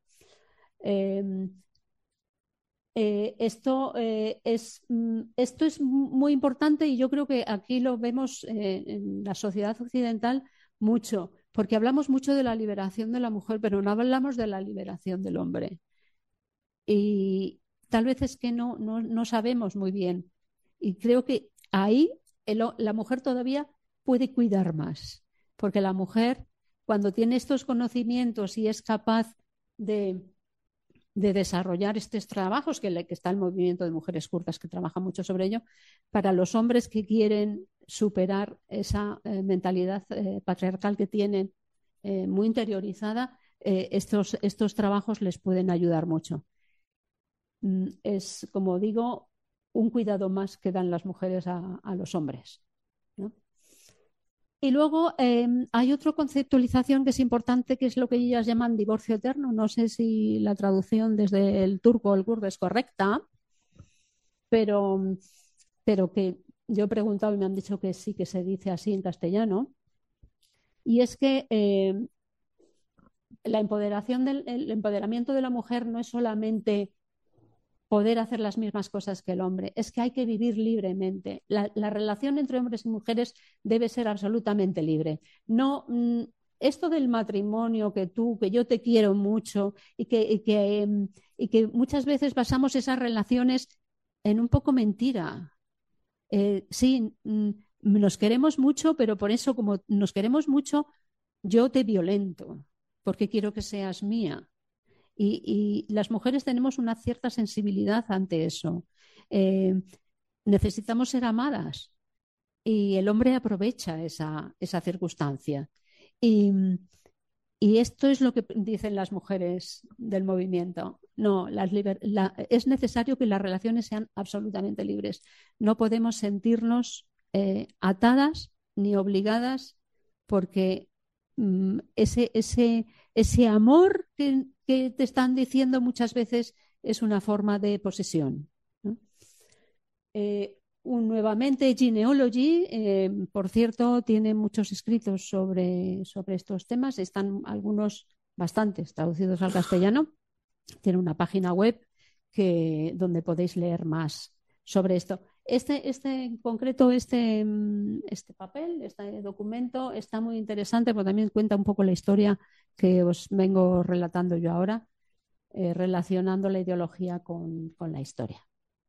Esto es muy importante y yo creo que aquí lo vemos en la sociedad occidental mucho, porque hablamos mucho de la liberación de la mujer, pero no hablamos de la liberación del hombre. Y tal vez es que no sabemos muy bien. Y creo que ahí la mujer todavía puede cuidar más, porque la mujer, cuando tiene estos conocimientos y es capaz de desarrollar estos trabajos, que está el movimiento de mujeres kurdas que trabaja mucho sobre ello, para los hombres que quieren superar esa mentalidad patriarcal que tienen muy interiorizada, estos trabajos les pueden ayudar mucho. Es, como digo, un cuidado más que dan las mujeres a los hombres, ¿no? Y luego hay otra conceptualización que es importante, que es lo que ellas llaman divorcio eterno. No sé si la traducción desde el turco o el kurdo es correcta, pero pero que yo he preguntado y me han dicho que sí, que se dice así en castellano, y es que el empoderamiento de la mujer no es solamente poder hacer las mismas cosas que el hombre, es que hay que vivir libremente. La relación entre hombres y mujeres debe ser absolutamente libre. No, esto del matrimonio, que yo te quiero mucho y que muchas veces basamos esas relaciones en un poco mentira. Sí, nos queremos mucho, pero por eso, como nos queremos mucho, yo te violento, porque quiero que seas mía. Y las mujeres tenemos una cierta sensibilidad ante eso. Eh, necesitamos ser amadas y el hombre aprovecha esa circunstancia. Y, y esto es lo que dicen las mujeres del movimiento. No, es necesario que las relaciones sean absolutamente libres. No podemos sentirnos atadas ni obligadas porque ese amor que te están diciendo muchas veces es una forma de posesión, ¿no? Nuevamente, Genealogy, por cierto, tiene muchos escritos sobre estos temas. Están algunos, bastantes, traducidos al castellano. Tiene una página web donde podéis leer más sobre esto. En concreto, este papel, este documento, está muy interesante porque también cuenta un poco la historia que os vengo relatando yo ahora, relacionando la ideología con la historia.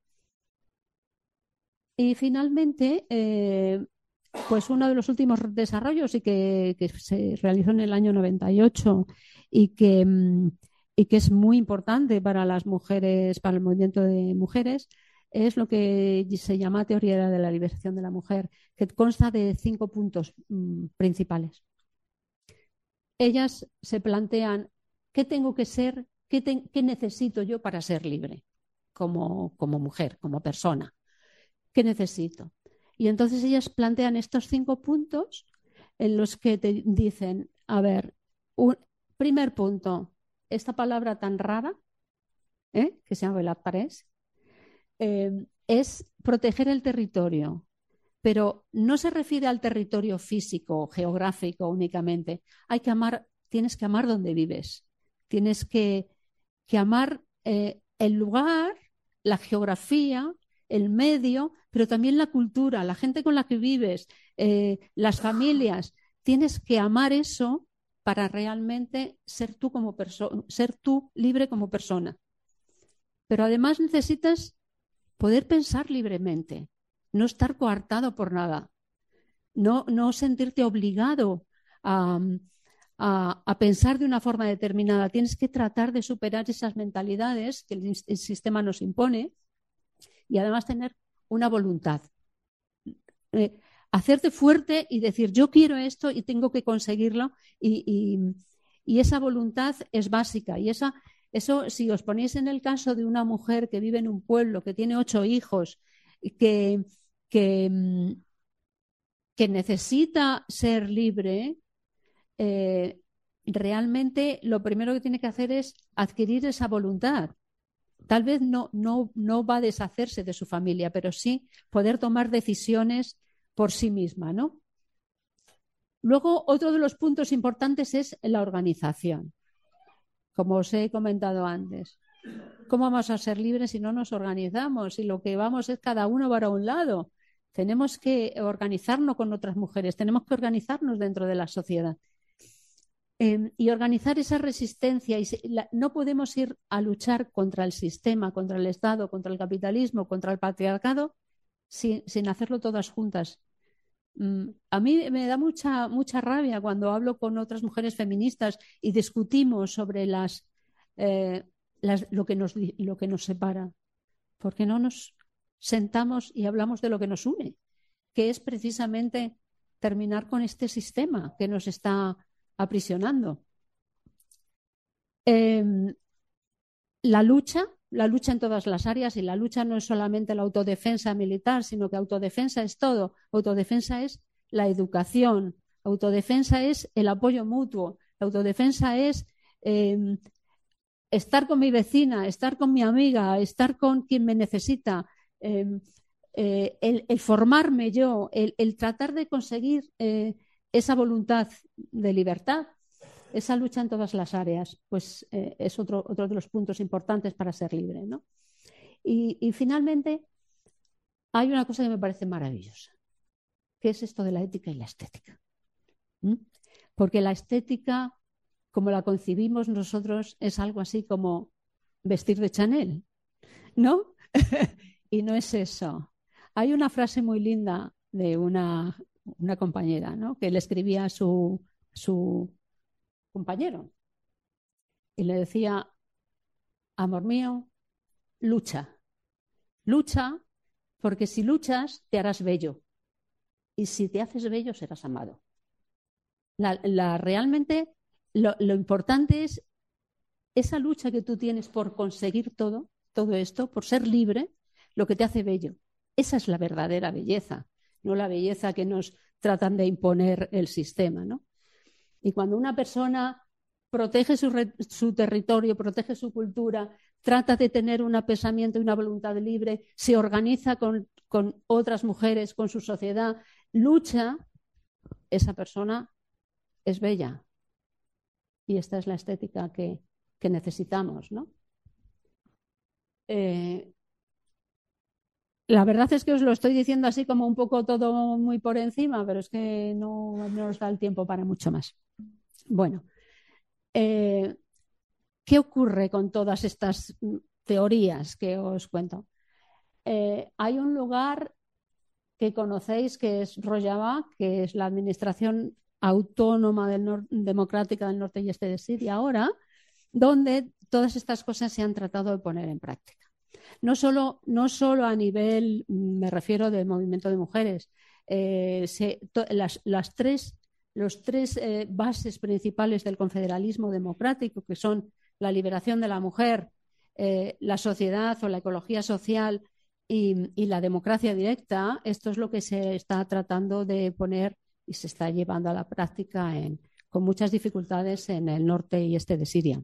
Y finalmente, pues uno de los últimos desarrollos y que se realizó en el año 98 y que es muy importante para las mujeres, para el movimiento de mujeres, es lo que se llama teoría de la liberación de la mujer, que consta de 5 puntos principales. Ellas se plantean qué tengo que ser, qué necesito yo para ser libre como mujer, como persona. ¿Qué necesito? Y entonces ellas plantean estos 5 puntos en los que te dicen, a ver, primer punto, esta palabra tan rara, que se llama Velázquez, es proteger el territorio, pero no se refiere al territorio físico, geográfico únicamente. Tienes que amar donde vives, tienes que amar el lugar, la geografía, el medio, pero también la cultura, la gente con la que vives, las familias. Tienes que amar eso para realmente ser tú ser tú libre como persona. Pero además necesitas poder pensar libremente, no estar coartado por nada, no sentirte obligado a pensar de una forma determinada. Tienes que tratar de superar esas mentalidades que el sistema nos impone y además tener una voluntad. Hacerte fuerte y decir, yo quiero esto y tengo que conseguirlo, y esa voluntad es básica. Y eso, si os ponéis en el caso de una mujer que vive en un pueblo, que tiene 8 hijos, que necesita ser libre, realmente lo primero que tiene que hacer es adquirir esa voluntad. Tal vez no va a deshacerse de su familia, pero sí poder tomar decisiones por sí misma, ¿no? Luego, otro de los puntos importantes es la organización, como os he comentado antes. ¿Cómo vamos a ser libres si no nos organizamos? Si lo que vamos es cada uno para un lado. Tenemos que organizarnos con otras mujeres, tenemos que organizarnos dentro de la sociedad. Y organizar esa resistencia. No podemos ir a luchar contra el sistema, contra el Estado, contra el capitalismo, contra el patriarcado, sin hacerlo todas juntas. A mí me da mucha rabia cuando hablo con otras mujeres feministas y discutimos sobre lo que nos separa, porque no nos sentamos y hablamos de lo que nos une, que es precisamente terminar con este sistema que nos está aprisionando. La lucha en todas las áreas, y la lucha no es solamente la autodefensa militar, sino que autodefensa es todo. Autodefensa es la educación, autodefensa es el apoyo mutuo, autodefensa es estar con mi vecina, estar con mi amiga, estar con quien me necesita, el formarme yo, el tratar de conseguir esa voluntad de libertad, esa lucha en todas las áreas, pues es otro de los puntos importantes para ser libre, ¿no? Y finalmente, hay una cosa que me parece maravillosa, que es esto de la ética y la estética. ¿Mm? Porque la estética, como la concibimos nosotros, es algo así como vestir de Chanel, ¿no? Y no es eso. Hay una frase muy linda de una compañera, ¿no? Que le escribía a su compañero y le decía: amor mío, lucha, lucha, porque si luchas te harás bello y si te haces bello serás amado. Realmente lo importante es esa lucha que tú tienes por conseguir todo esto, por ser libre, lo que te hace bello. Esa es la verdadera belleza, no la belleza que nos tratan de imponer el sistema, ¿no? Y cuando una persona protege su territorio, protege su cultura, trata de tener un pensamiento y una voluntad libre, se organiza con otras mujeres, con su sociedad, lucha, esa persona es bella. Y esta es la estética que necesitamos, ¿no? La verdad es que os lo estoy diciendo así como un poco todo muy por encima, pero es que no nos da el tiempo para mucho más. Bueno, ¿qué ocurre con todas estas teorías que os cuento? Hay un lugar que conocéis que es Rojava, que es la administración autónoma democrática del norte y este de Siria ahora, donde todas estas cosas se han tratado de poner en práctica. No solo a nivel, me refiero, del movimiento de mujeres, los tres bases principales del confederalismo democrático, que son la liberación de la mujer, la sociedad o la ecología social y la democracia directa, esto es lo que se está tratando de poner y se está llevando a la práctica con muchas dificultades en el norte y este de Siria.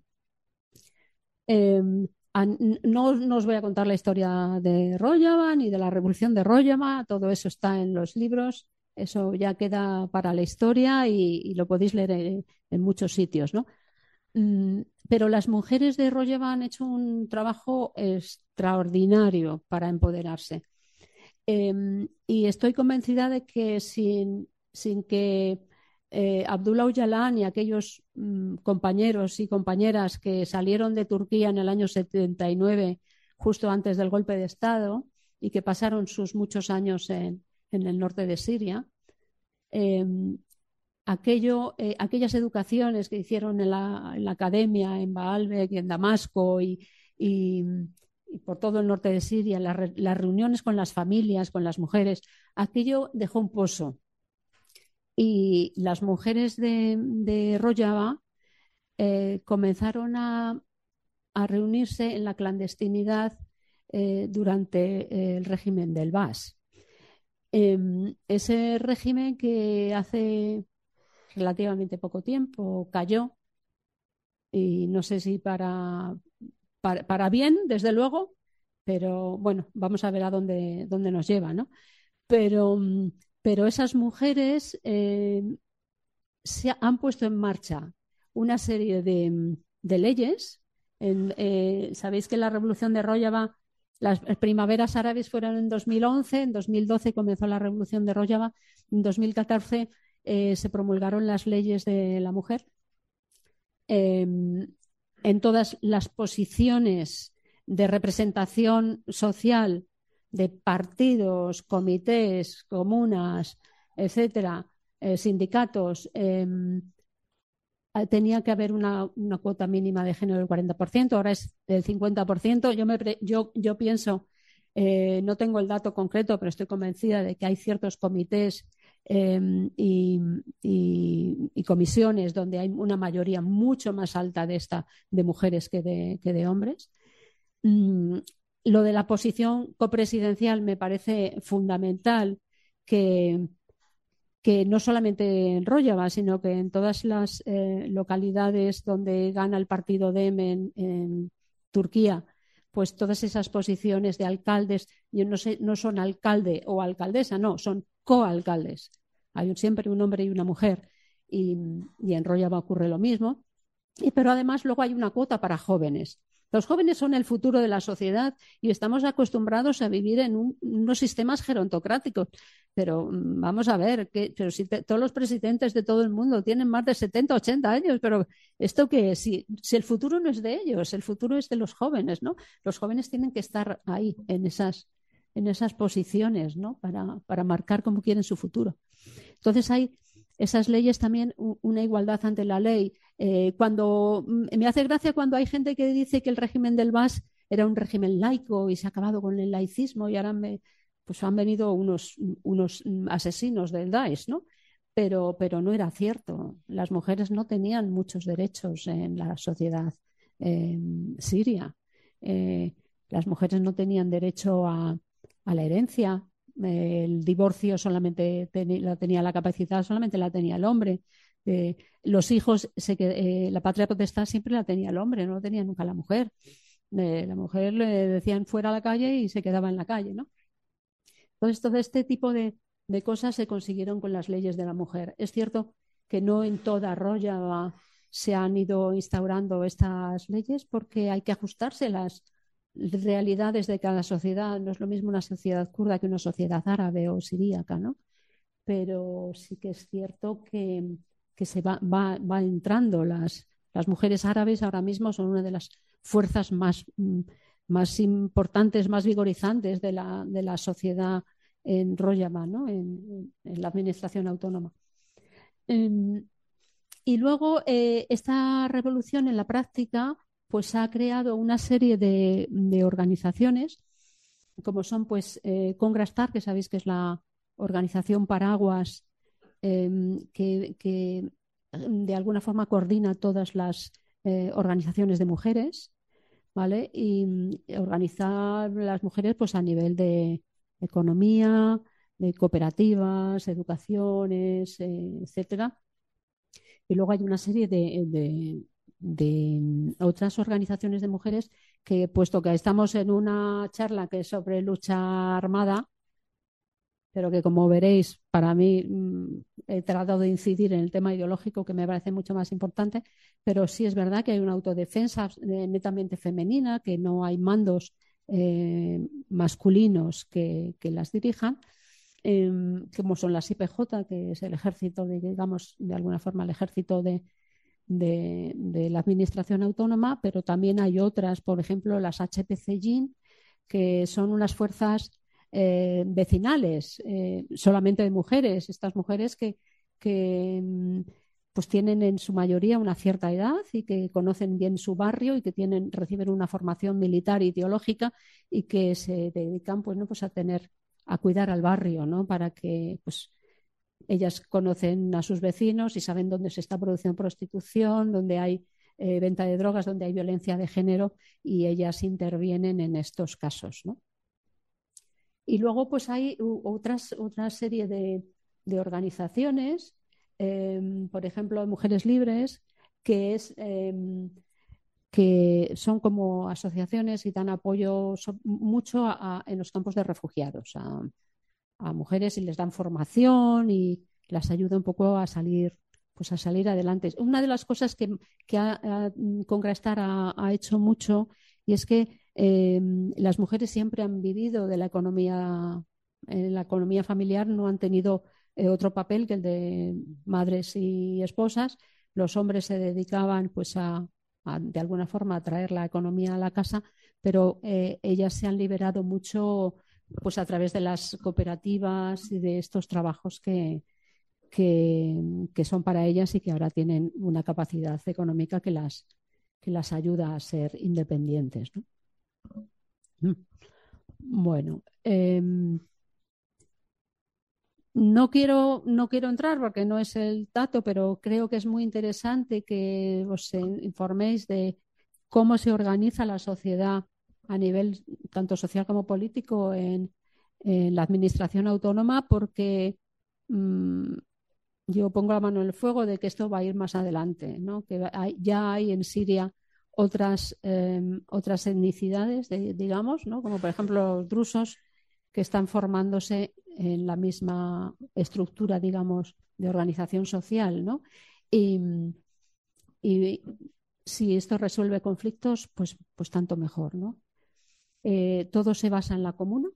No os voy a contar la historia de Rojava ni de la revolución de Rojava, todo eso está en los libros, eso ya queda para la historia y lo podéis leer en muchos sitios, ¿no? Pero las mujeres de Rojava han hecho un trabajo extraordinario para empoderarse. Y estoy convencida de que sin que Abdullah Öcalan y aquellos compañeros y compañeras que salieron de Turquía en el año 79, justo antes del golpe de Estado, y que pasaron sus muchos años en el norte de Siria, aquellas educaciones que hicieron en la academia, en Baalbek y en Damasco y por todo el norte de Siria, las reuniones con las familias, con las mujeres, aquello dejó un pozo. Y las mujeres de Rojava comenzaron a reunirse en la clandestinidad durante el régimen del Baas. Ese régimen que hace relativamente poco tiempo cayó, y no sé si para bien, desde luego, pero bueno, vamos a ver a dónde nos lleva, ¿no? Pero esas mujeres se han puesto en marcha una serie de leyes. Sabéis que la revolución de Rojava, las primaveras árabes fueron en 2011, en 2012 comenzó la revolución de Rojava, en 2014 se promulgaron las leyes de la mujer. En todas las posiciones de representación social de partidos, comités, comunas, etcétera, sindicatos, tenía que haber una cuota mínima de género del 40%, ahora es del 50%. Yo pienso, no tengo el dato concreto, pero estoy convencida de que hay ciertos comités y comisiones donde hay una mayoría mucho más alta de mujeres que de hombres. Lo de la posición copresidencial me parece fundamental, que no solamente en Rojava, sino que en todas las localidades donde gana el partido DEM en Turquía, pues todas esas posiciones de alcaldes, yo no sé, no son alcalde o alcaldesa, no, son coalcaldes. Hay siempre un hombre y una mujer y en Rojava ocurre lo mismo. Pero además luego hay una cuota para jóvenes. Los jóvenes son el futuro de la sociedad y estamos acostumbrados a vivir en unos sistemas gerontocráticos. Pero vamos a ver, pero si todos los presidentes de todo el mundo tienen más de 70, 80 años, pero ¿esto qué es? Si el futuro no es de ellos, el futuro es de los jóvenes, ¿no? Los jóvenes tienen que estar ahí, en esas posiciones, ¿no? Para marcar cómo quieren su futuro. Entonces hay esas leyes también, una igualdad ante la ley. Cuando me hace gracia cuando hay gente que dice que el régimen del MAS era un régimen laico y se ha acabado con el laicismo y ahora pues han venido unos asesinos del Daesh, ¿no? Pero no era cierto. Las mujeres no tenían muchos derechos en la sociedad siria. Las mujeres no tenían derecho a la herencia. El divorcio solamente la tenía la capacidad, solamente la tenía el hombre. Los hijos, la patria potestad siempre la tenía el hombre, no lo tenía nunca la mujer. La mujer le decían fuera a la calle y se quedaba en la calle, ¿no? Entonces, todo este tipo de cosas se consiguieron con las leyes de la mujer. Es cierto que no en toda Rojava se han ido instaurando estas leyes porque hay que ajustarse las realidades de cada sociedad. No es lo mismo una sociedad kurda que una sociedad árabe o siríaca, ¿no? Pero sí que es cierto que se va entrando. Las mujeres árabes ahora mismo son una de las fuerzas más importantes, más vigorizantes de la sociedad en Rojava, ¿no? En la administración autónoma. Y luego esta revolución en la práctica pues ha creado una serie de organizaciones, como son pues Congrastar, que sabéis que es la organización paraguas que de alguna forma coordina todas las organizaciones de mujeres, ¿vale? Y organizar las mujeres pues a nivel de economía, de cooperativas, educaciones, etcétera. Y luego hay una serie de otras organizaciones de mujeres que, puesto que estamos en una charla que es sobre lucha armada, pero que, como veréis, para mí he tratado de incidir en el tema ideológico, que me parece mucho más importante, pero sí es verdad que hay una autodefensa netamente femenina, que no hay mandos masculinos que las dirijan, como son las IPJ, que es el ejército, digamos, de alguna forma el ejército de la administración autónoma, pero también hay otras, por ejemplo, las HPC-JIN, que son unas fuerzas vecinales, solamente de mujeres. Estas mujeres que pues tienen en su mayoría una cierta edad y que conocen bien su barrio y que reciben una formación militar ideológica y que se dedican pues a cuidar al barrio, ¿no? Para que pues ellas conocen a sus vecinos y saben dónde se está produciendo prostitución, dónde hay venta de drogas, donde hay violencia de género, y ellas intervienen en estos casos, ¿no? Y luego pues hay otra serie de organizaciones, por ejemplo, Mujeres Libres, que son como asociaciones y dan apoyo mucho en los campos de refugiados a mujeres, y les dan formación y las ayuda un poco a salir adelante. Una de las cosas que Congrastar ha hecho mucho, y es que las mujeres siempre han vivido de la economía familiar, no han tenido otro papel que el de madres y esposas. Los hombres se dedicaban pues de alguna forma a traer la economía a la casa, pero ellas se han liberado mucho pues a través de las cooperativas y de estos trabajos que son para ellas y que ahora tienen una capacidad económica que las ayuda a ser independientes, ¿no? Bueno, no quiero entrar porque no es el dato, pero creo que es muy interesante que os informéis de cómo se organiza la sociedad a nivel tanto social como político en la administración autónoma, porque yo pongo la mano en el fuego de que esto va a ir más adelante, ¿no? Que ya hay en Siria otras etnicidades, digamos, ¿no? Como por ejemplo los drusos, que están formándose en la misma estructura, digamos, de organización social, ¿no? Y, y si esto resuelve conflictos, pues tanto mejor, ¿no? Todo se basa en la comuna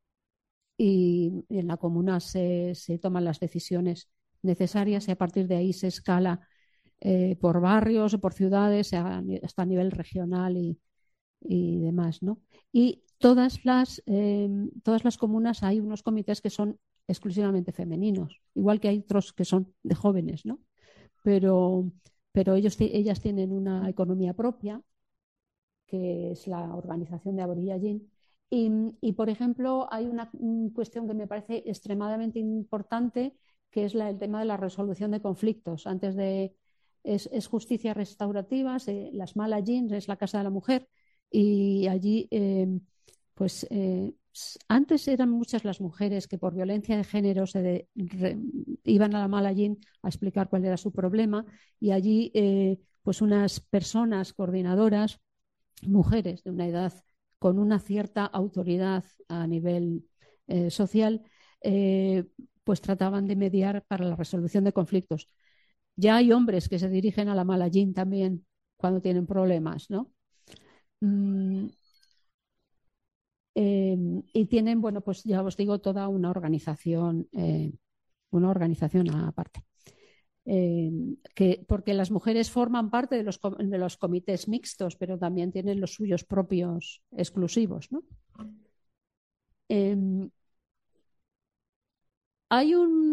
y en la comuna se toman las decisiones necesarias y a partir de ahí se escala por barrios o por ciudades hasta a nivel regional y demás, ¿no? Y todas las comunas hay unos comités que son exclusivamente femeninos, igual que hay otros que son de jóvenes, ¿no? Pero, pero ellas tienen una economía propia, que es la organización de Aborigin. Y, por ejemplo, hay una cuestión que me parece extremadamente importante, que es el tema de la resolución de conflictos. Es justicia restaurativa, las Malajin es la casa de la mujer, y allí, pues, antes eran muchas las mujeres que por violencia de género iban a la Malajin a explicar cuál era su problema, y allí, pues, unas personas coordinadoras, mujeres de una edad con una cierta autoridad a nivel social, pues trataban de mediar para la resolución de conflictos. Ya hay hombres que se dirigen a la Malajin también cuando tienen problemas, ¿no? Y tienen, bueno, pues ya os digo, toda una organización aparte. Porque las mujeres forman parte de los comités mixtos, pero también tienen los suyos propios exclusivos, ¿no? Hay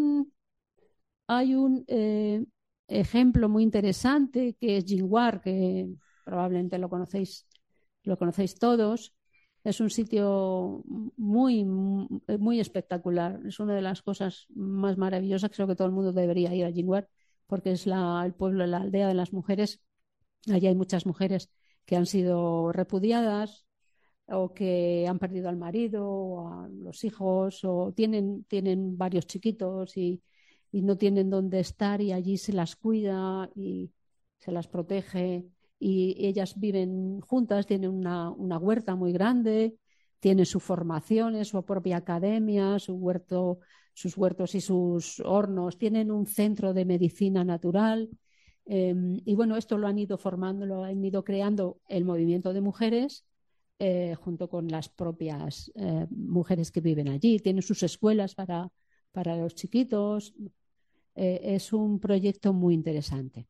un ejemplo muy interesante que es Jinwar, que probablemente lo conocéis todos. Es un sitio muy, muy espectacular. Es una de las cosas más maravillosas. Creo que todo el mundo debería ir a Jinwar, porque es el pueblo, la aldea de las mujeres. Allí hay muchas mujeres que han sido repudiadas o que han perdido al marido o a los hijos o tienen varios chiquitos y no tienen dónde estar, y allí se las cuida y se las protege, y ellas viven juntas, tienen una huerta muy grande, tienen su formación, su propia academia, sus huertos y sus hornos, tienen un centro de medicina natural. Y bueno, esto lo han ido formando, lo han ido creando el movimiento de mujeres, junto con las propias mujeres que viven allí. Tienen sus escuelas para los chiquitos. Es un proyecto muy interesante.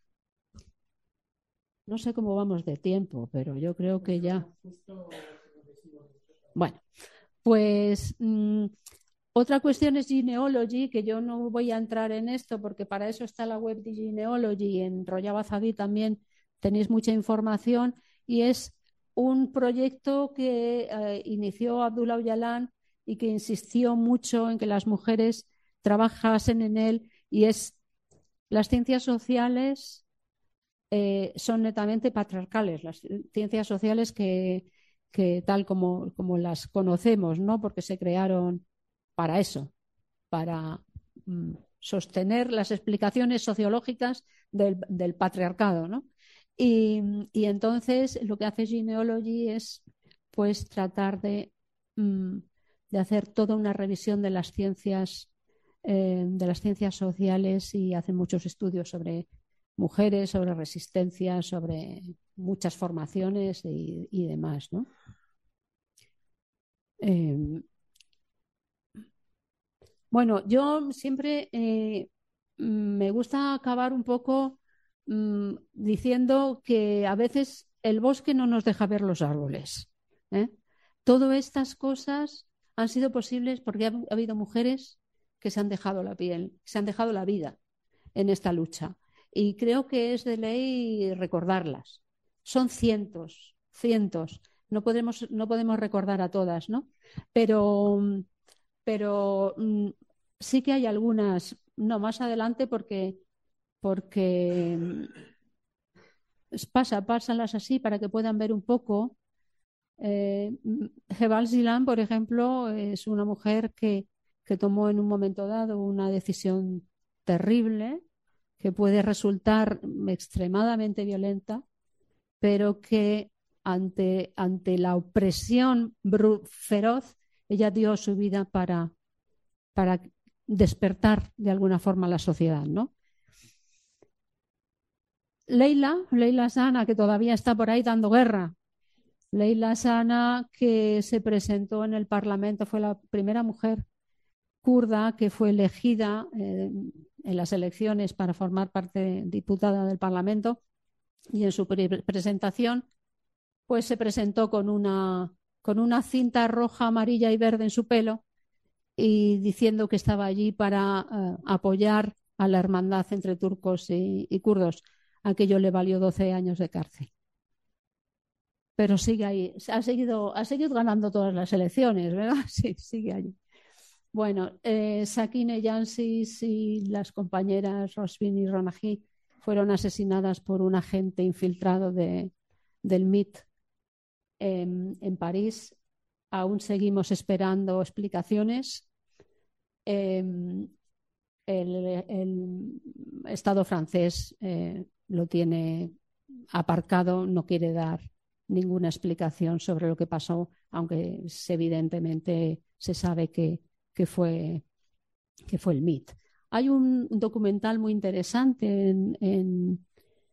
No sé cómo vamos de tiempo, pero yo creo que ya. Bueno, pues otra cuestión es Genealogy, que yo no voy a entrar en esto porque para eso está la web de Genealogy. En Rojava Zadi también tenéis mucha información, y es un proyecto que inició Abdullah Öcalan y que insistió mucho en que las mujeres trabajasen en él, y es las ciencias sociales son netamente patriarcales, las ciencias sociales que tal como las conocemos, ¿no? Porque se crearon para eso, para sostener las explicaciones sociológicas del patriarcado, ¿no? Y entonces lo que hace Genealogy es, pues, tratar de hacer toda una revisión de las ciencias sociales, y hace muchos estudios sobre mujeres, sobre resistencia, sobre muchas formaciones y demás, ¿no? Bueno, yo siempre me gusta acabar un poco diciendo que a veces el bosque no nos deja ver los árboles, ¿eh? Todas estas cosas han sido posibles porque ha habido mujeres que se han dejado la piel, se han dejado la vida en esta lucha. Y creo que es de ley recordarlas. Son cientos, cientos. No podemos recordar a todas, ¿no? Pero sí que hay algunas, no más adelante, porque pásalas así para que puedan ver un poco. Jebal Zilan, por ejemplo, es una mujer que tomó en un momento dado una decisión terrible, que puede resultar extremadamente violenta, pero que ante la opresión feroz, ella dio su vida para despertar de alguna forma la sociedad, ¿no? Leila Sana, que todavía está por ahí dando guerra. Leila Sana, que se presentó en el Parlamento, fue la primera mujer kurda que fue elegida en las elecciones para formar parte diputada del Parlamento, y en su presentación pues se presentó con una cinta roja, amarilla y verde en su pelo, y diciendo que estaba allí para apoyar a la hermandad entre turcos y kurdos. Aquello le valió 12 años de cárcel. Pero sigue ahí, ha seguido ganando todas las elecciones, ¿verdad? Sí, sigue allí. Bueno, Sakine Jansis y las compañeras Rosvin y Ronají fueron asesinadas por un agente infiltrado del MIT en París. Aún seguimos esperando explicaciones. El Estado francés lo tiene aparcado, no quiere dar ninguna explicación sobre lo que pasó, aunque evidentemente se sabe que fue el MIT. Hay un documental muy interesante en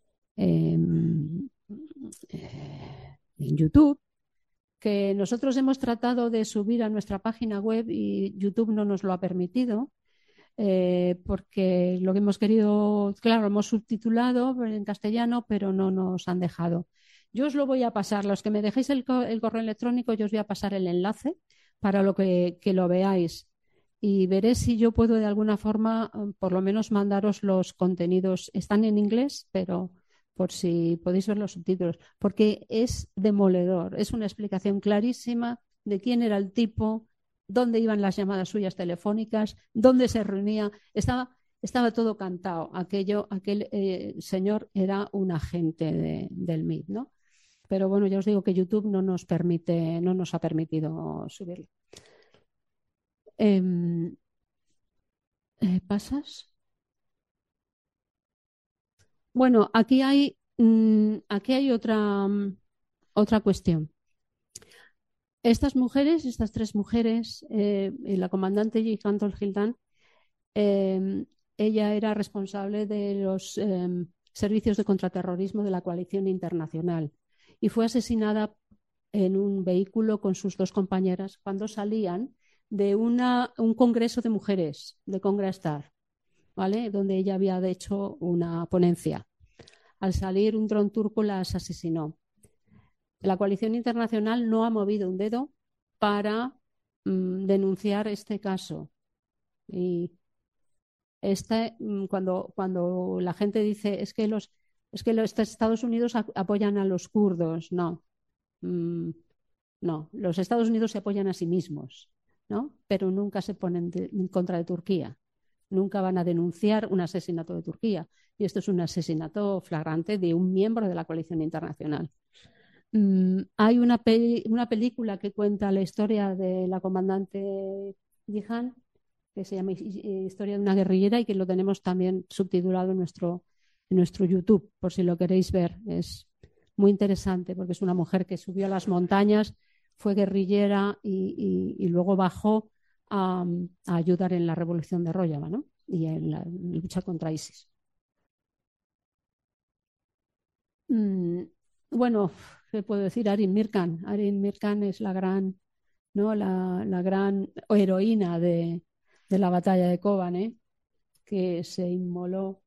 YouTube, que nosotros hemos tratado de subir a nuestra página web y YouTube no nos lo ha permitido, porque lo que hemos querido, claro, hemos subtitulado en castellano, pero no nos han dejado. Yo os lo voy a pasar, los que me dejéis el correo electrónico, yo os voy a pasar el enlace para que lo veáis, y veré si yo puedo de alguna forma por lo menos mandaros los contenidos. Están en inglés, pero por si podéis ver los subtítulos, porque es demoledor, es una explicación clarísima de quién era el tipo, dónde iban las llamadas suyas telefónicas, dónde se reunía. Estaba todo cantado. Aquel señor era un agente del MIT, ¿no? Pero bueno, ya os digo que YouTube no nos ha permitido subirlo. ¿Pasas? Bueno, aquí hay otra cuestión. Estas tres mujeres, la comandante Jihan Tolgildan, ella era responsable de los servicios de contraterrorismo de la coalición internacional y fue asesinada en un vehículo con sus dos compañeras cuando salían de un congreso de mujeres, de Congrestar, ¿vale? Donde ella había hecho una ponencia. Al salir, un dron turco las asesinó. La coalición internacional no ha movido un dedo para denunciar este caso. Y cuando la gente dice es que los Estados Unidos apoyan a los kurdos, no. No, los Estados Unidos se apoyan a sí mismos, ¿no? Pero nunca se ponen en contra de Turquía. Nunca van a denunciar un asesinato de Turquía. Y esto es un asesinato flagrante de un miembro de la coalición internacional. Hay una película que cuenta la historia de la comandante Jihan, que se llama Historia de una guerrillera, y que lo tenemos también subtitulado en nuestro YouTube, por si lo queréis ver. Es muy interesante porque es una mujer que subió a las montañas, fue guerrillera y luego bajó a ayudar en la revolución de Rojava, ¿no? Y en la lucha contra ISIS. Bueno, ¿qué puedo decir? Arin Mirkan. Arin Mirkan es la gran heroína de la batalla de Kobane, que se inmoló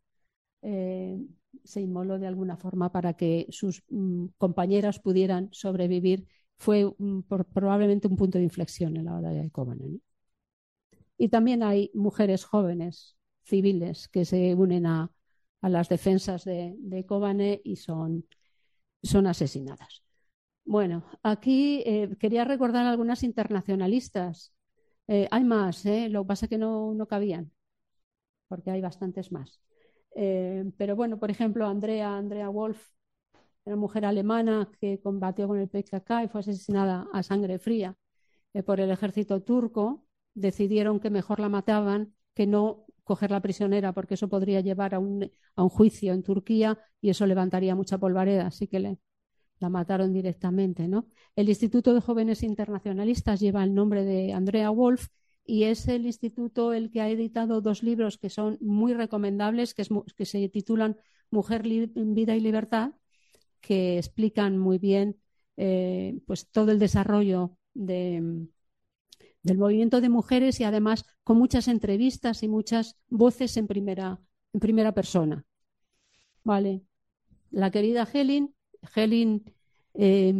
de alguna forma para que sus compañeras pudieran sobrevivir. Fue probablemente un punto de inflexión en la batalla de Kobane, ¿no? Y también hay mujeres jóvenes, civiles, que se unen a las defensas de Kobane y son asesinadas. Bueno, aquí quería recordar algunas internacionalistas. Hay más, lo que pasa es que no cabían, porque hay bastantes más. Pero bueno, por ejemplo, Andrea Wolf, una mujer alemana que combatió con el PKK y fue asesinada a sangre fría por el ejército turco. Decidieron que mejor la mataban que no cogerla prisionera, porque eso podría llevar a un juicio en Turquía y eso levantaría mucha polvareda. Así que la mataron directamente, ¿no? El Instituto de Jóvenes Internacionalistas lleva el nombre de Andrea Wolf y es el instituto el que ha editado 2 libros que son muy recomendables, que se titulan Mujer, Vida y Libertad, que explican muy bien pues todo el desarrollo del movimiento de mujeres y además con muchas entrevistas y muchas voces en primera persona. Vale. La querida Helen, eh,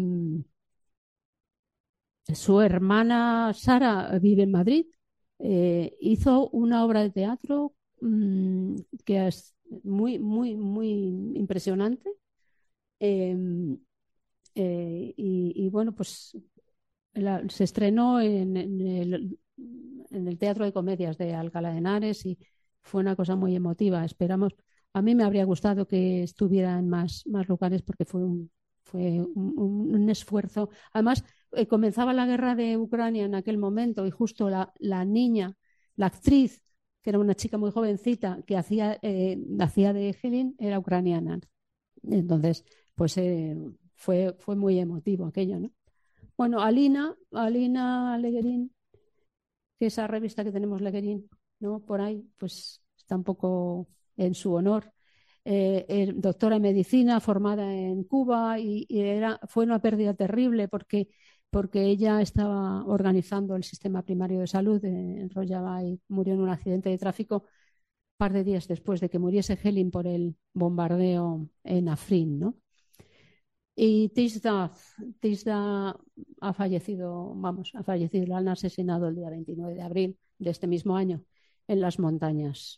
su hermana Sara vive en Madrid, hizo una obra de teatro que es muy, muy, muy impresionante. Y bueno, pues se estrenó en el Teatro de Comedias de Alcalá de Henares y fue una cosa muy emotiva. Esperamos, a mí me habría gustado que estuviera en más lugares porque fue un esfuerzo. Además, comenzaba la guerra de Ucrania en aquel momento y justo la niña, la actriz, que era una chica muy jovencita, que hacía de Helen, era ucraniana. Entonces, pues fue muy emotivo aquello, ¿no? Bueno, Alina Leguerín, que esa revista que tenemos Leguerín, ¿no? Por ahí, pues está un poco en su honor. Doctora en medicina, formada en Cuba y fue una pérdida terrible porque ella estaba organizando el sistema primario de salud en Rojava y murió en un accidente de tráfico un par de días después de que muriese Helen por el bombardeo en Afrin, ¿no? Y Tisda ha fallecido, la han asesinado el día 29 de abril de este mismo año en las montañas.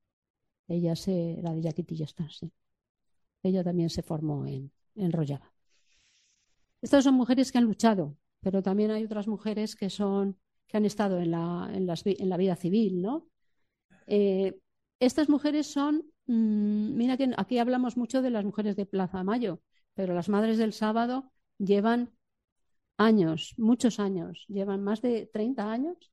La de Yaquiti ya está, sí. Ella también se formó en Rojava. Estas son mujeres que han luchado, pero también hay otras mujeres que han estado en la vida civil, ¿no? Estas mujeres son, mira que aquí hablamos mucho de las mujeres de Plaza Mayo, pero las Madres del Sábado llevan años, muchos años, llevan más de 30 años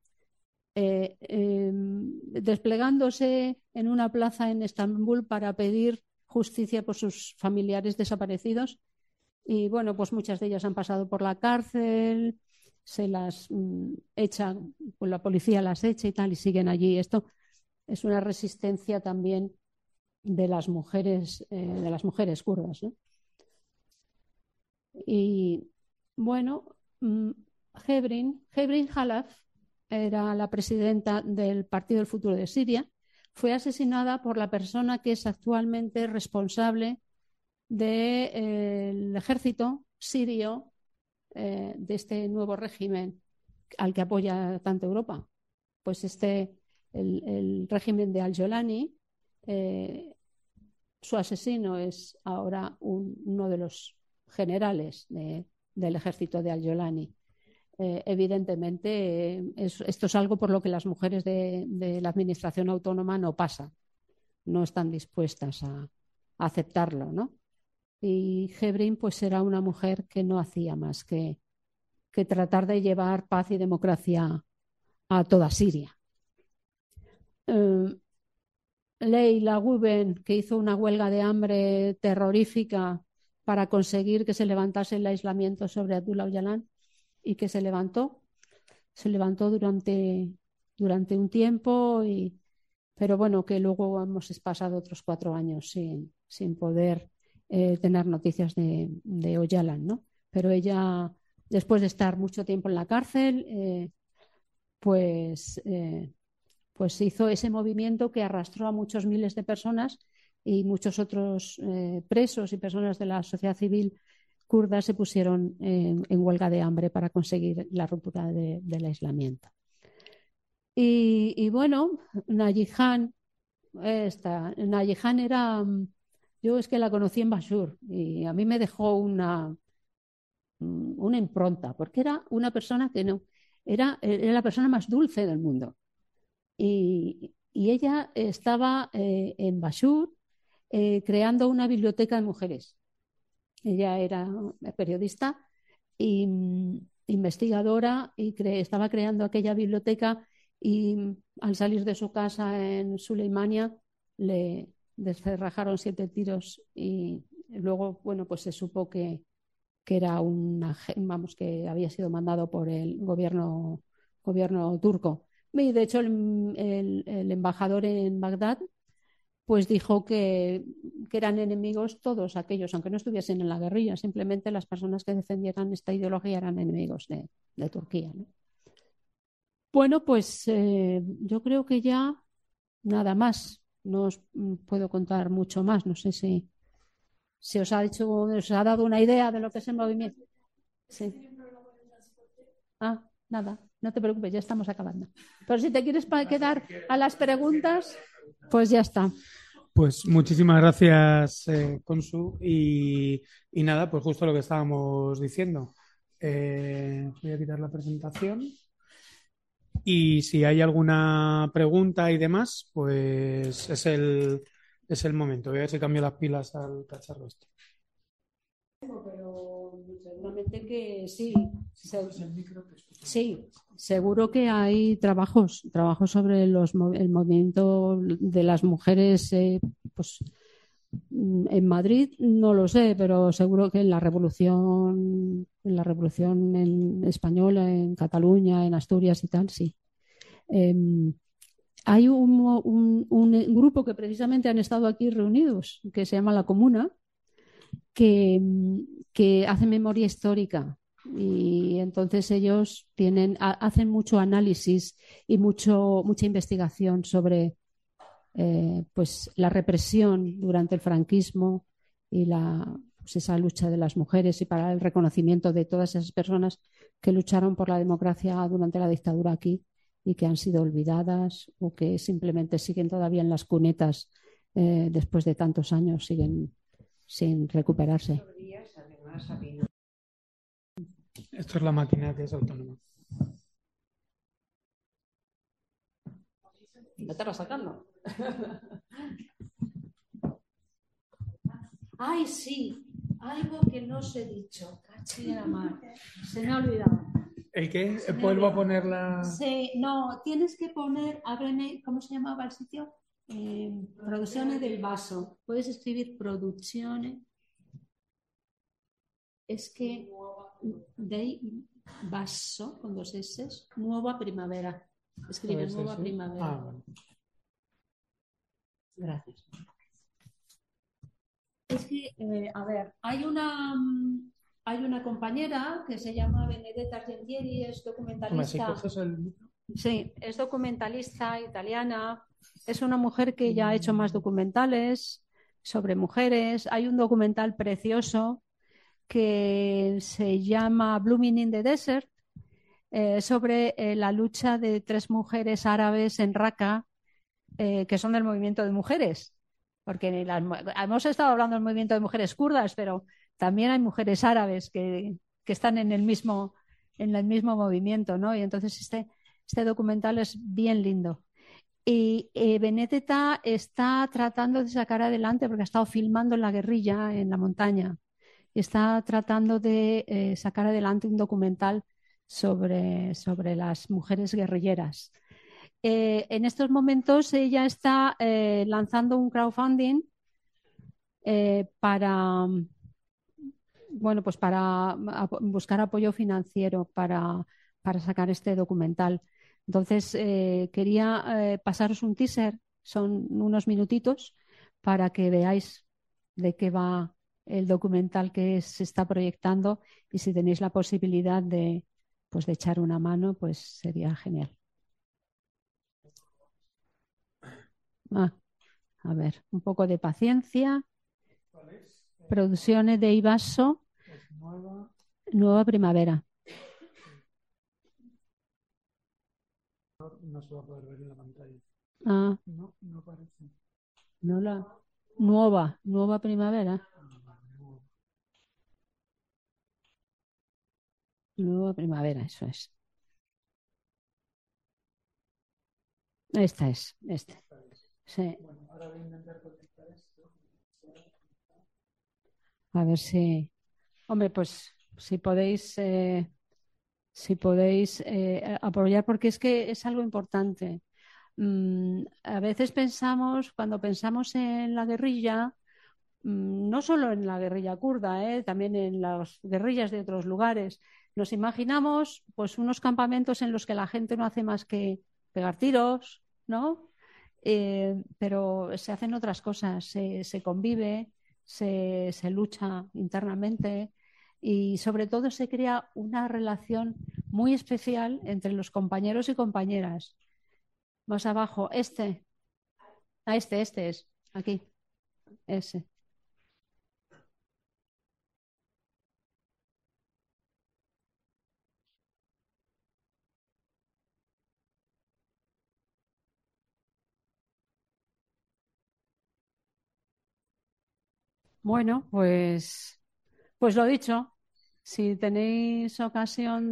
desplegándose en una plaza en Estambul para pedir justicia por sus familiares desaparecidos. Y bueno, pues muchas de ellas han pasado por la cárcel, se las echa, pues la policía las echa y tal, y siguen allí. Esto es una resistencia también de las mujeres kurdas, ¿no? Y bueno, Hevrin Halaf era la presidenta del Partido del Futuro de Siria. Fue asesinada por la persona que es actualmente responsable del ejército sirio de este nuevo régimen al que apoya tanto Europa. Pues el régimen de Al-Jolani, su asesino es ahora uno de los generales del ejército de Al-Jolani. Evidentemente, esto es algo por lo que las mujeres de la administración autónoma no pasan, no están dispuestas a aceptarlo, ¿no? Y Hevrin pues era una mujer que no hacía más que tratar de llevar paz y democracia a toda Siria. Leila Guben, que hizo una huelga de hambre terrorífica para conseguir que se levantase el aislamiento sobre Abdullah Öcalan y que se levantó durante un tiempo, pero bueno, que luego hemos pasado otros 4 años sin poder tener noticias de Öcalan, ¿no? Pero ella, después de estar mucho tiempo en la cárcel, pues hizo ese movimiento que arrastró a muchos miles de personas y muchos otros presos y personas de la sociedad civil kurda se pusieron en huelga de hambre para conseguir la ruptura del aislamiento. Y bueno, Nagihan era, yo es que la conocí en Bashur y a mí me dejó una impronta, porque era una persona que no, era la persona más dulce del mundo. Y ella estaba en Bashur creando una biblioteca de mujeres. Ella era periodista e investigadora y estaba creando aquella biblioteca y al salir de su casa en Suleimania le descerrajaron 7 tiros y luego, bueno, pues se supo que que era vamos, que había sido mandado por el gobierno turco. Y de hecho el embajador en Bagdad pues dijo que eran enemigos todos aquellos, aunque no estuviesen en la guerrilla, simplemente las personas que defendieran esta ideología eran enemigos de Turquía, ¿no? Bueno, pues yo creo que ya nada más. No os puedo contar mucho más. No sé si os ha dado una idea de lo que es el movimiento. Sí. Ah, nada, no te preocupes, ya estamos acabando. Pero si te quieres quedar a las preguntas, pues ya está. Pues muchísimas gracias, Consu. Y nada, pues justo lo que estábamos diciendo. Voy a quitar la presentación. Y si hay alguna pregunta y demás, pues es el momento. Voy a ver si cambio las pilas al cacharro este. Pero seguramente que sí. Sí, seguro que hay trabajos sobre el movimiento de las mujeres, pues en Madrid no lo sé, pero seguro que en la revolución española, en Cataluña, en Asturias y tal, sí. Hay un grupo que precisamente han estado aquí reunidos, que se llama La Comuna, que hace memoria histórica. Y entonces ellos hacen mucho análisis y mucha investigación sobre pues la represión durante el franquismo y pues esa lucha de las mujeres y para el reconocimiento de todas esas personas que lucharon por la democracia durante la dictadura aquí y que han sido olvidadas o que simplemente siguen todavía en las cunetas después de tantos años, siguen sin recuperarse. Esto es la máquina que es autónoma. ¿Me estás sacando? Ay, sí, algo que no os he dicho. Cachilla mar. Se me ha olvidado. ¿El qué? Vuelvo a poner la... Sí, no, tienes que poner, ábreme, ¿cómo se llamaba el sitio? Producciones del Vaso. Puedes escribir Producciones. Es que del Vaso, con 2 S, Nueva Primavera. Escribe Nueva Primavera. Ah, bueno. Gracias. Es que, a ver, hay una compañera que se llama Benedetta Argentieri, es documentalista. Sí, es documentalista italiana. Es una mujer que ya ha hecho más documentales sobre mujeres. Hay un documental precioso que se llama Blooming in the Desert, sobre la lucha de 3 mujeres árabes en Raqqa, que son del movimiento de mujeres. Porque hemos estado hablando del movimiento de mujeres kurdas, pero también hay mujeres árabes que están en el mismo movimiento, ¿no? Y entonces este documental es bien lindo. Y Benedetta está tratando de sacar adelante, porque ha estado filmando en la guerrilla, en la montaña, y está tratando de sacar adelante un documental sobre las mujeres guerrilleras. En estos momentos ella está lanzando un crowdfunding para buscar apoyo financiero para sacar este documental. Entonces, quería pasaros un teaser, son unos minutitos, para que veáis de qué va el documental que se está proyectando, y si tenéis la posibilidad de echar una mano, pues sería genial. A ver, un poco de paciencia. Producciones de Ivaso, Nueva Primavera. No se va a poder ver en la pantalla. Ah, No aparece. no la Nueva Primavera. Nueva Primavera, eso es. Esta es. Sí. Bueno, ahora voy a intentar conectar esto. A ver si. Hombre, pues si podéis apoyar, porque es que es algo importante. A veces cuando pensamos en la guerrilla, no solo en la guerrilla kurda, también en las guerrillas de otros lugares. Nos imaginamos pues unos campamentos en los que la gente no hace más que pegar tiros, ¿no? Pero se hacen otras cosas, se convive, se lucha internamente y sobre todo se crea una relación muy especial entre los compañeros y compañeras. Más abajo, este es, aquí, ese. Bueno, pues lo dicho, si tenéis ocasión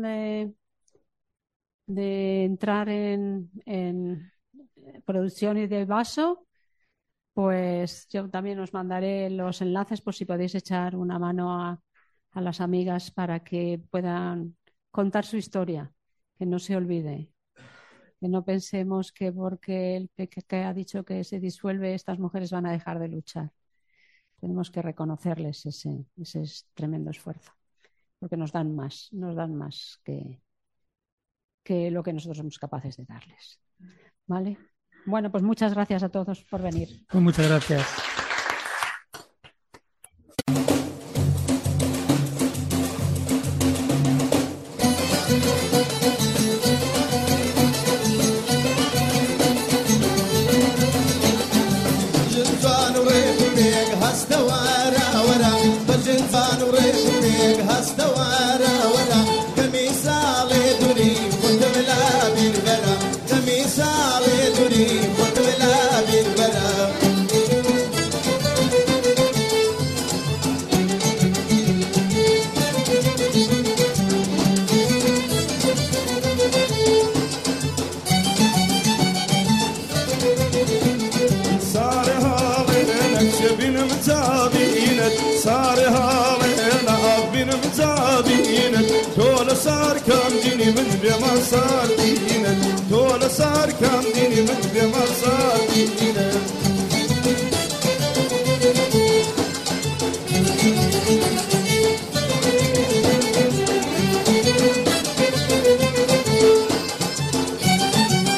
de entrar en producción y de vaso, pues yo también os mandaré los enlaces por si podéis echar una mano a las amigas para que puedan contar su historia, que no se olvide, que no pensemos que porque el PKK ha dicho que se disuelve, estas mujeres van a dejar de luchar. Tenemos que reconocerles ese tremendo esfuerzo, porque nos dan más que lo que nosotros somos capaces de darles. ¿Vale? Bueno, pues muchas gracias a todos por venir. Pues muchas gracias.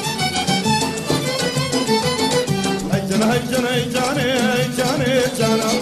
Jana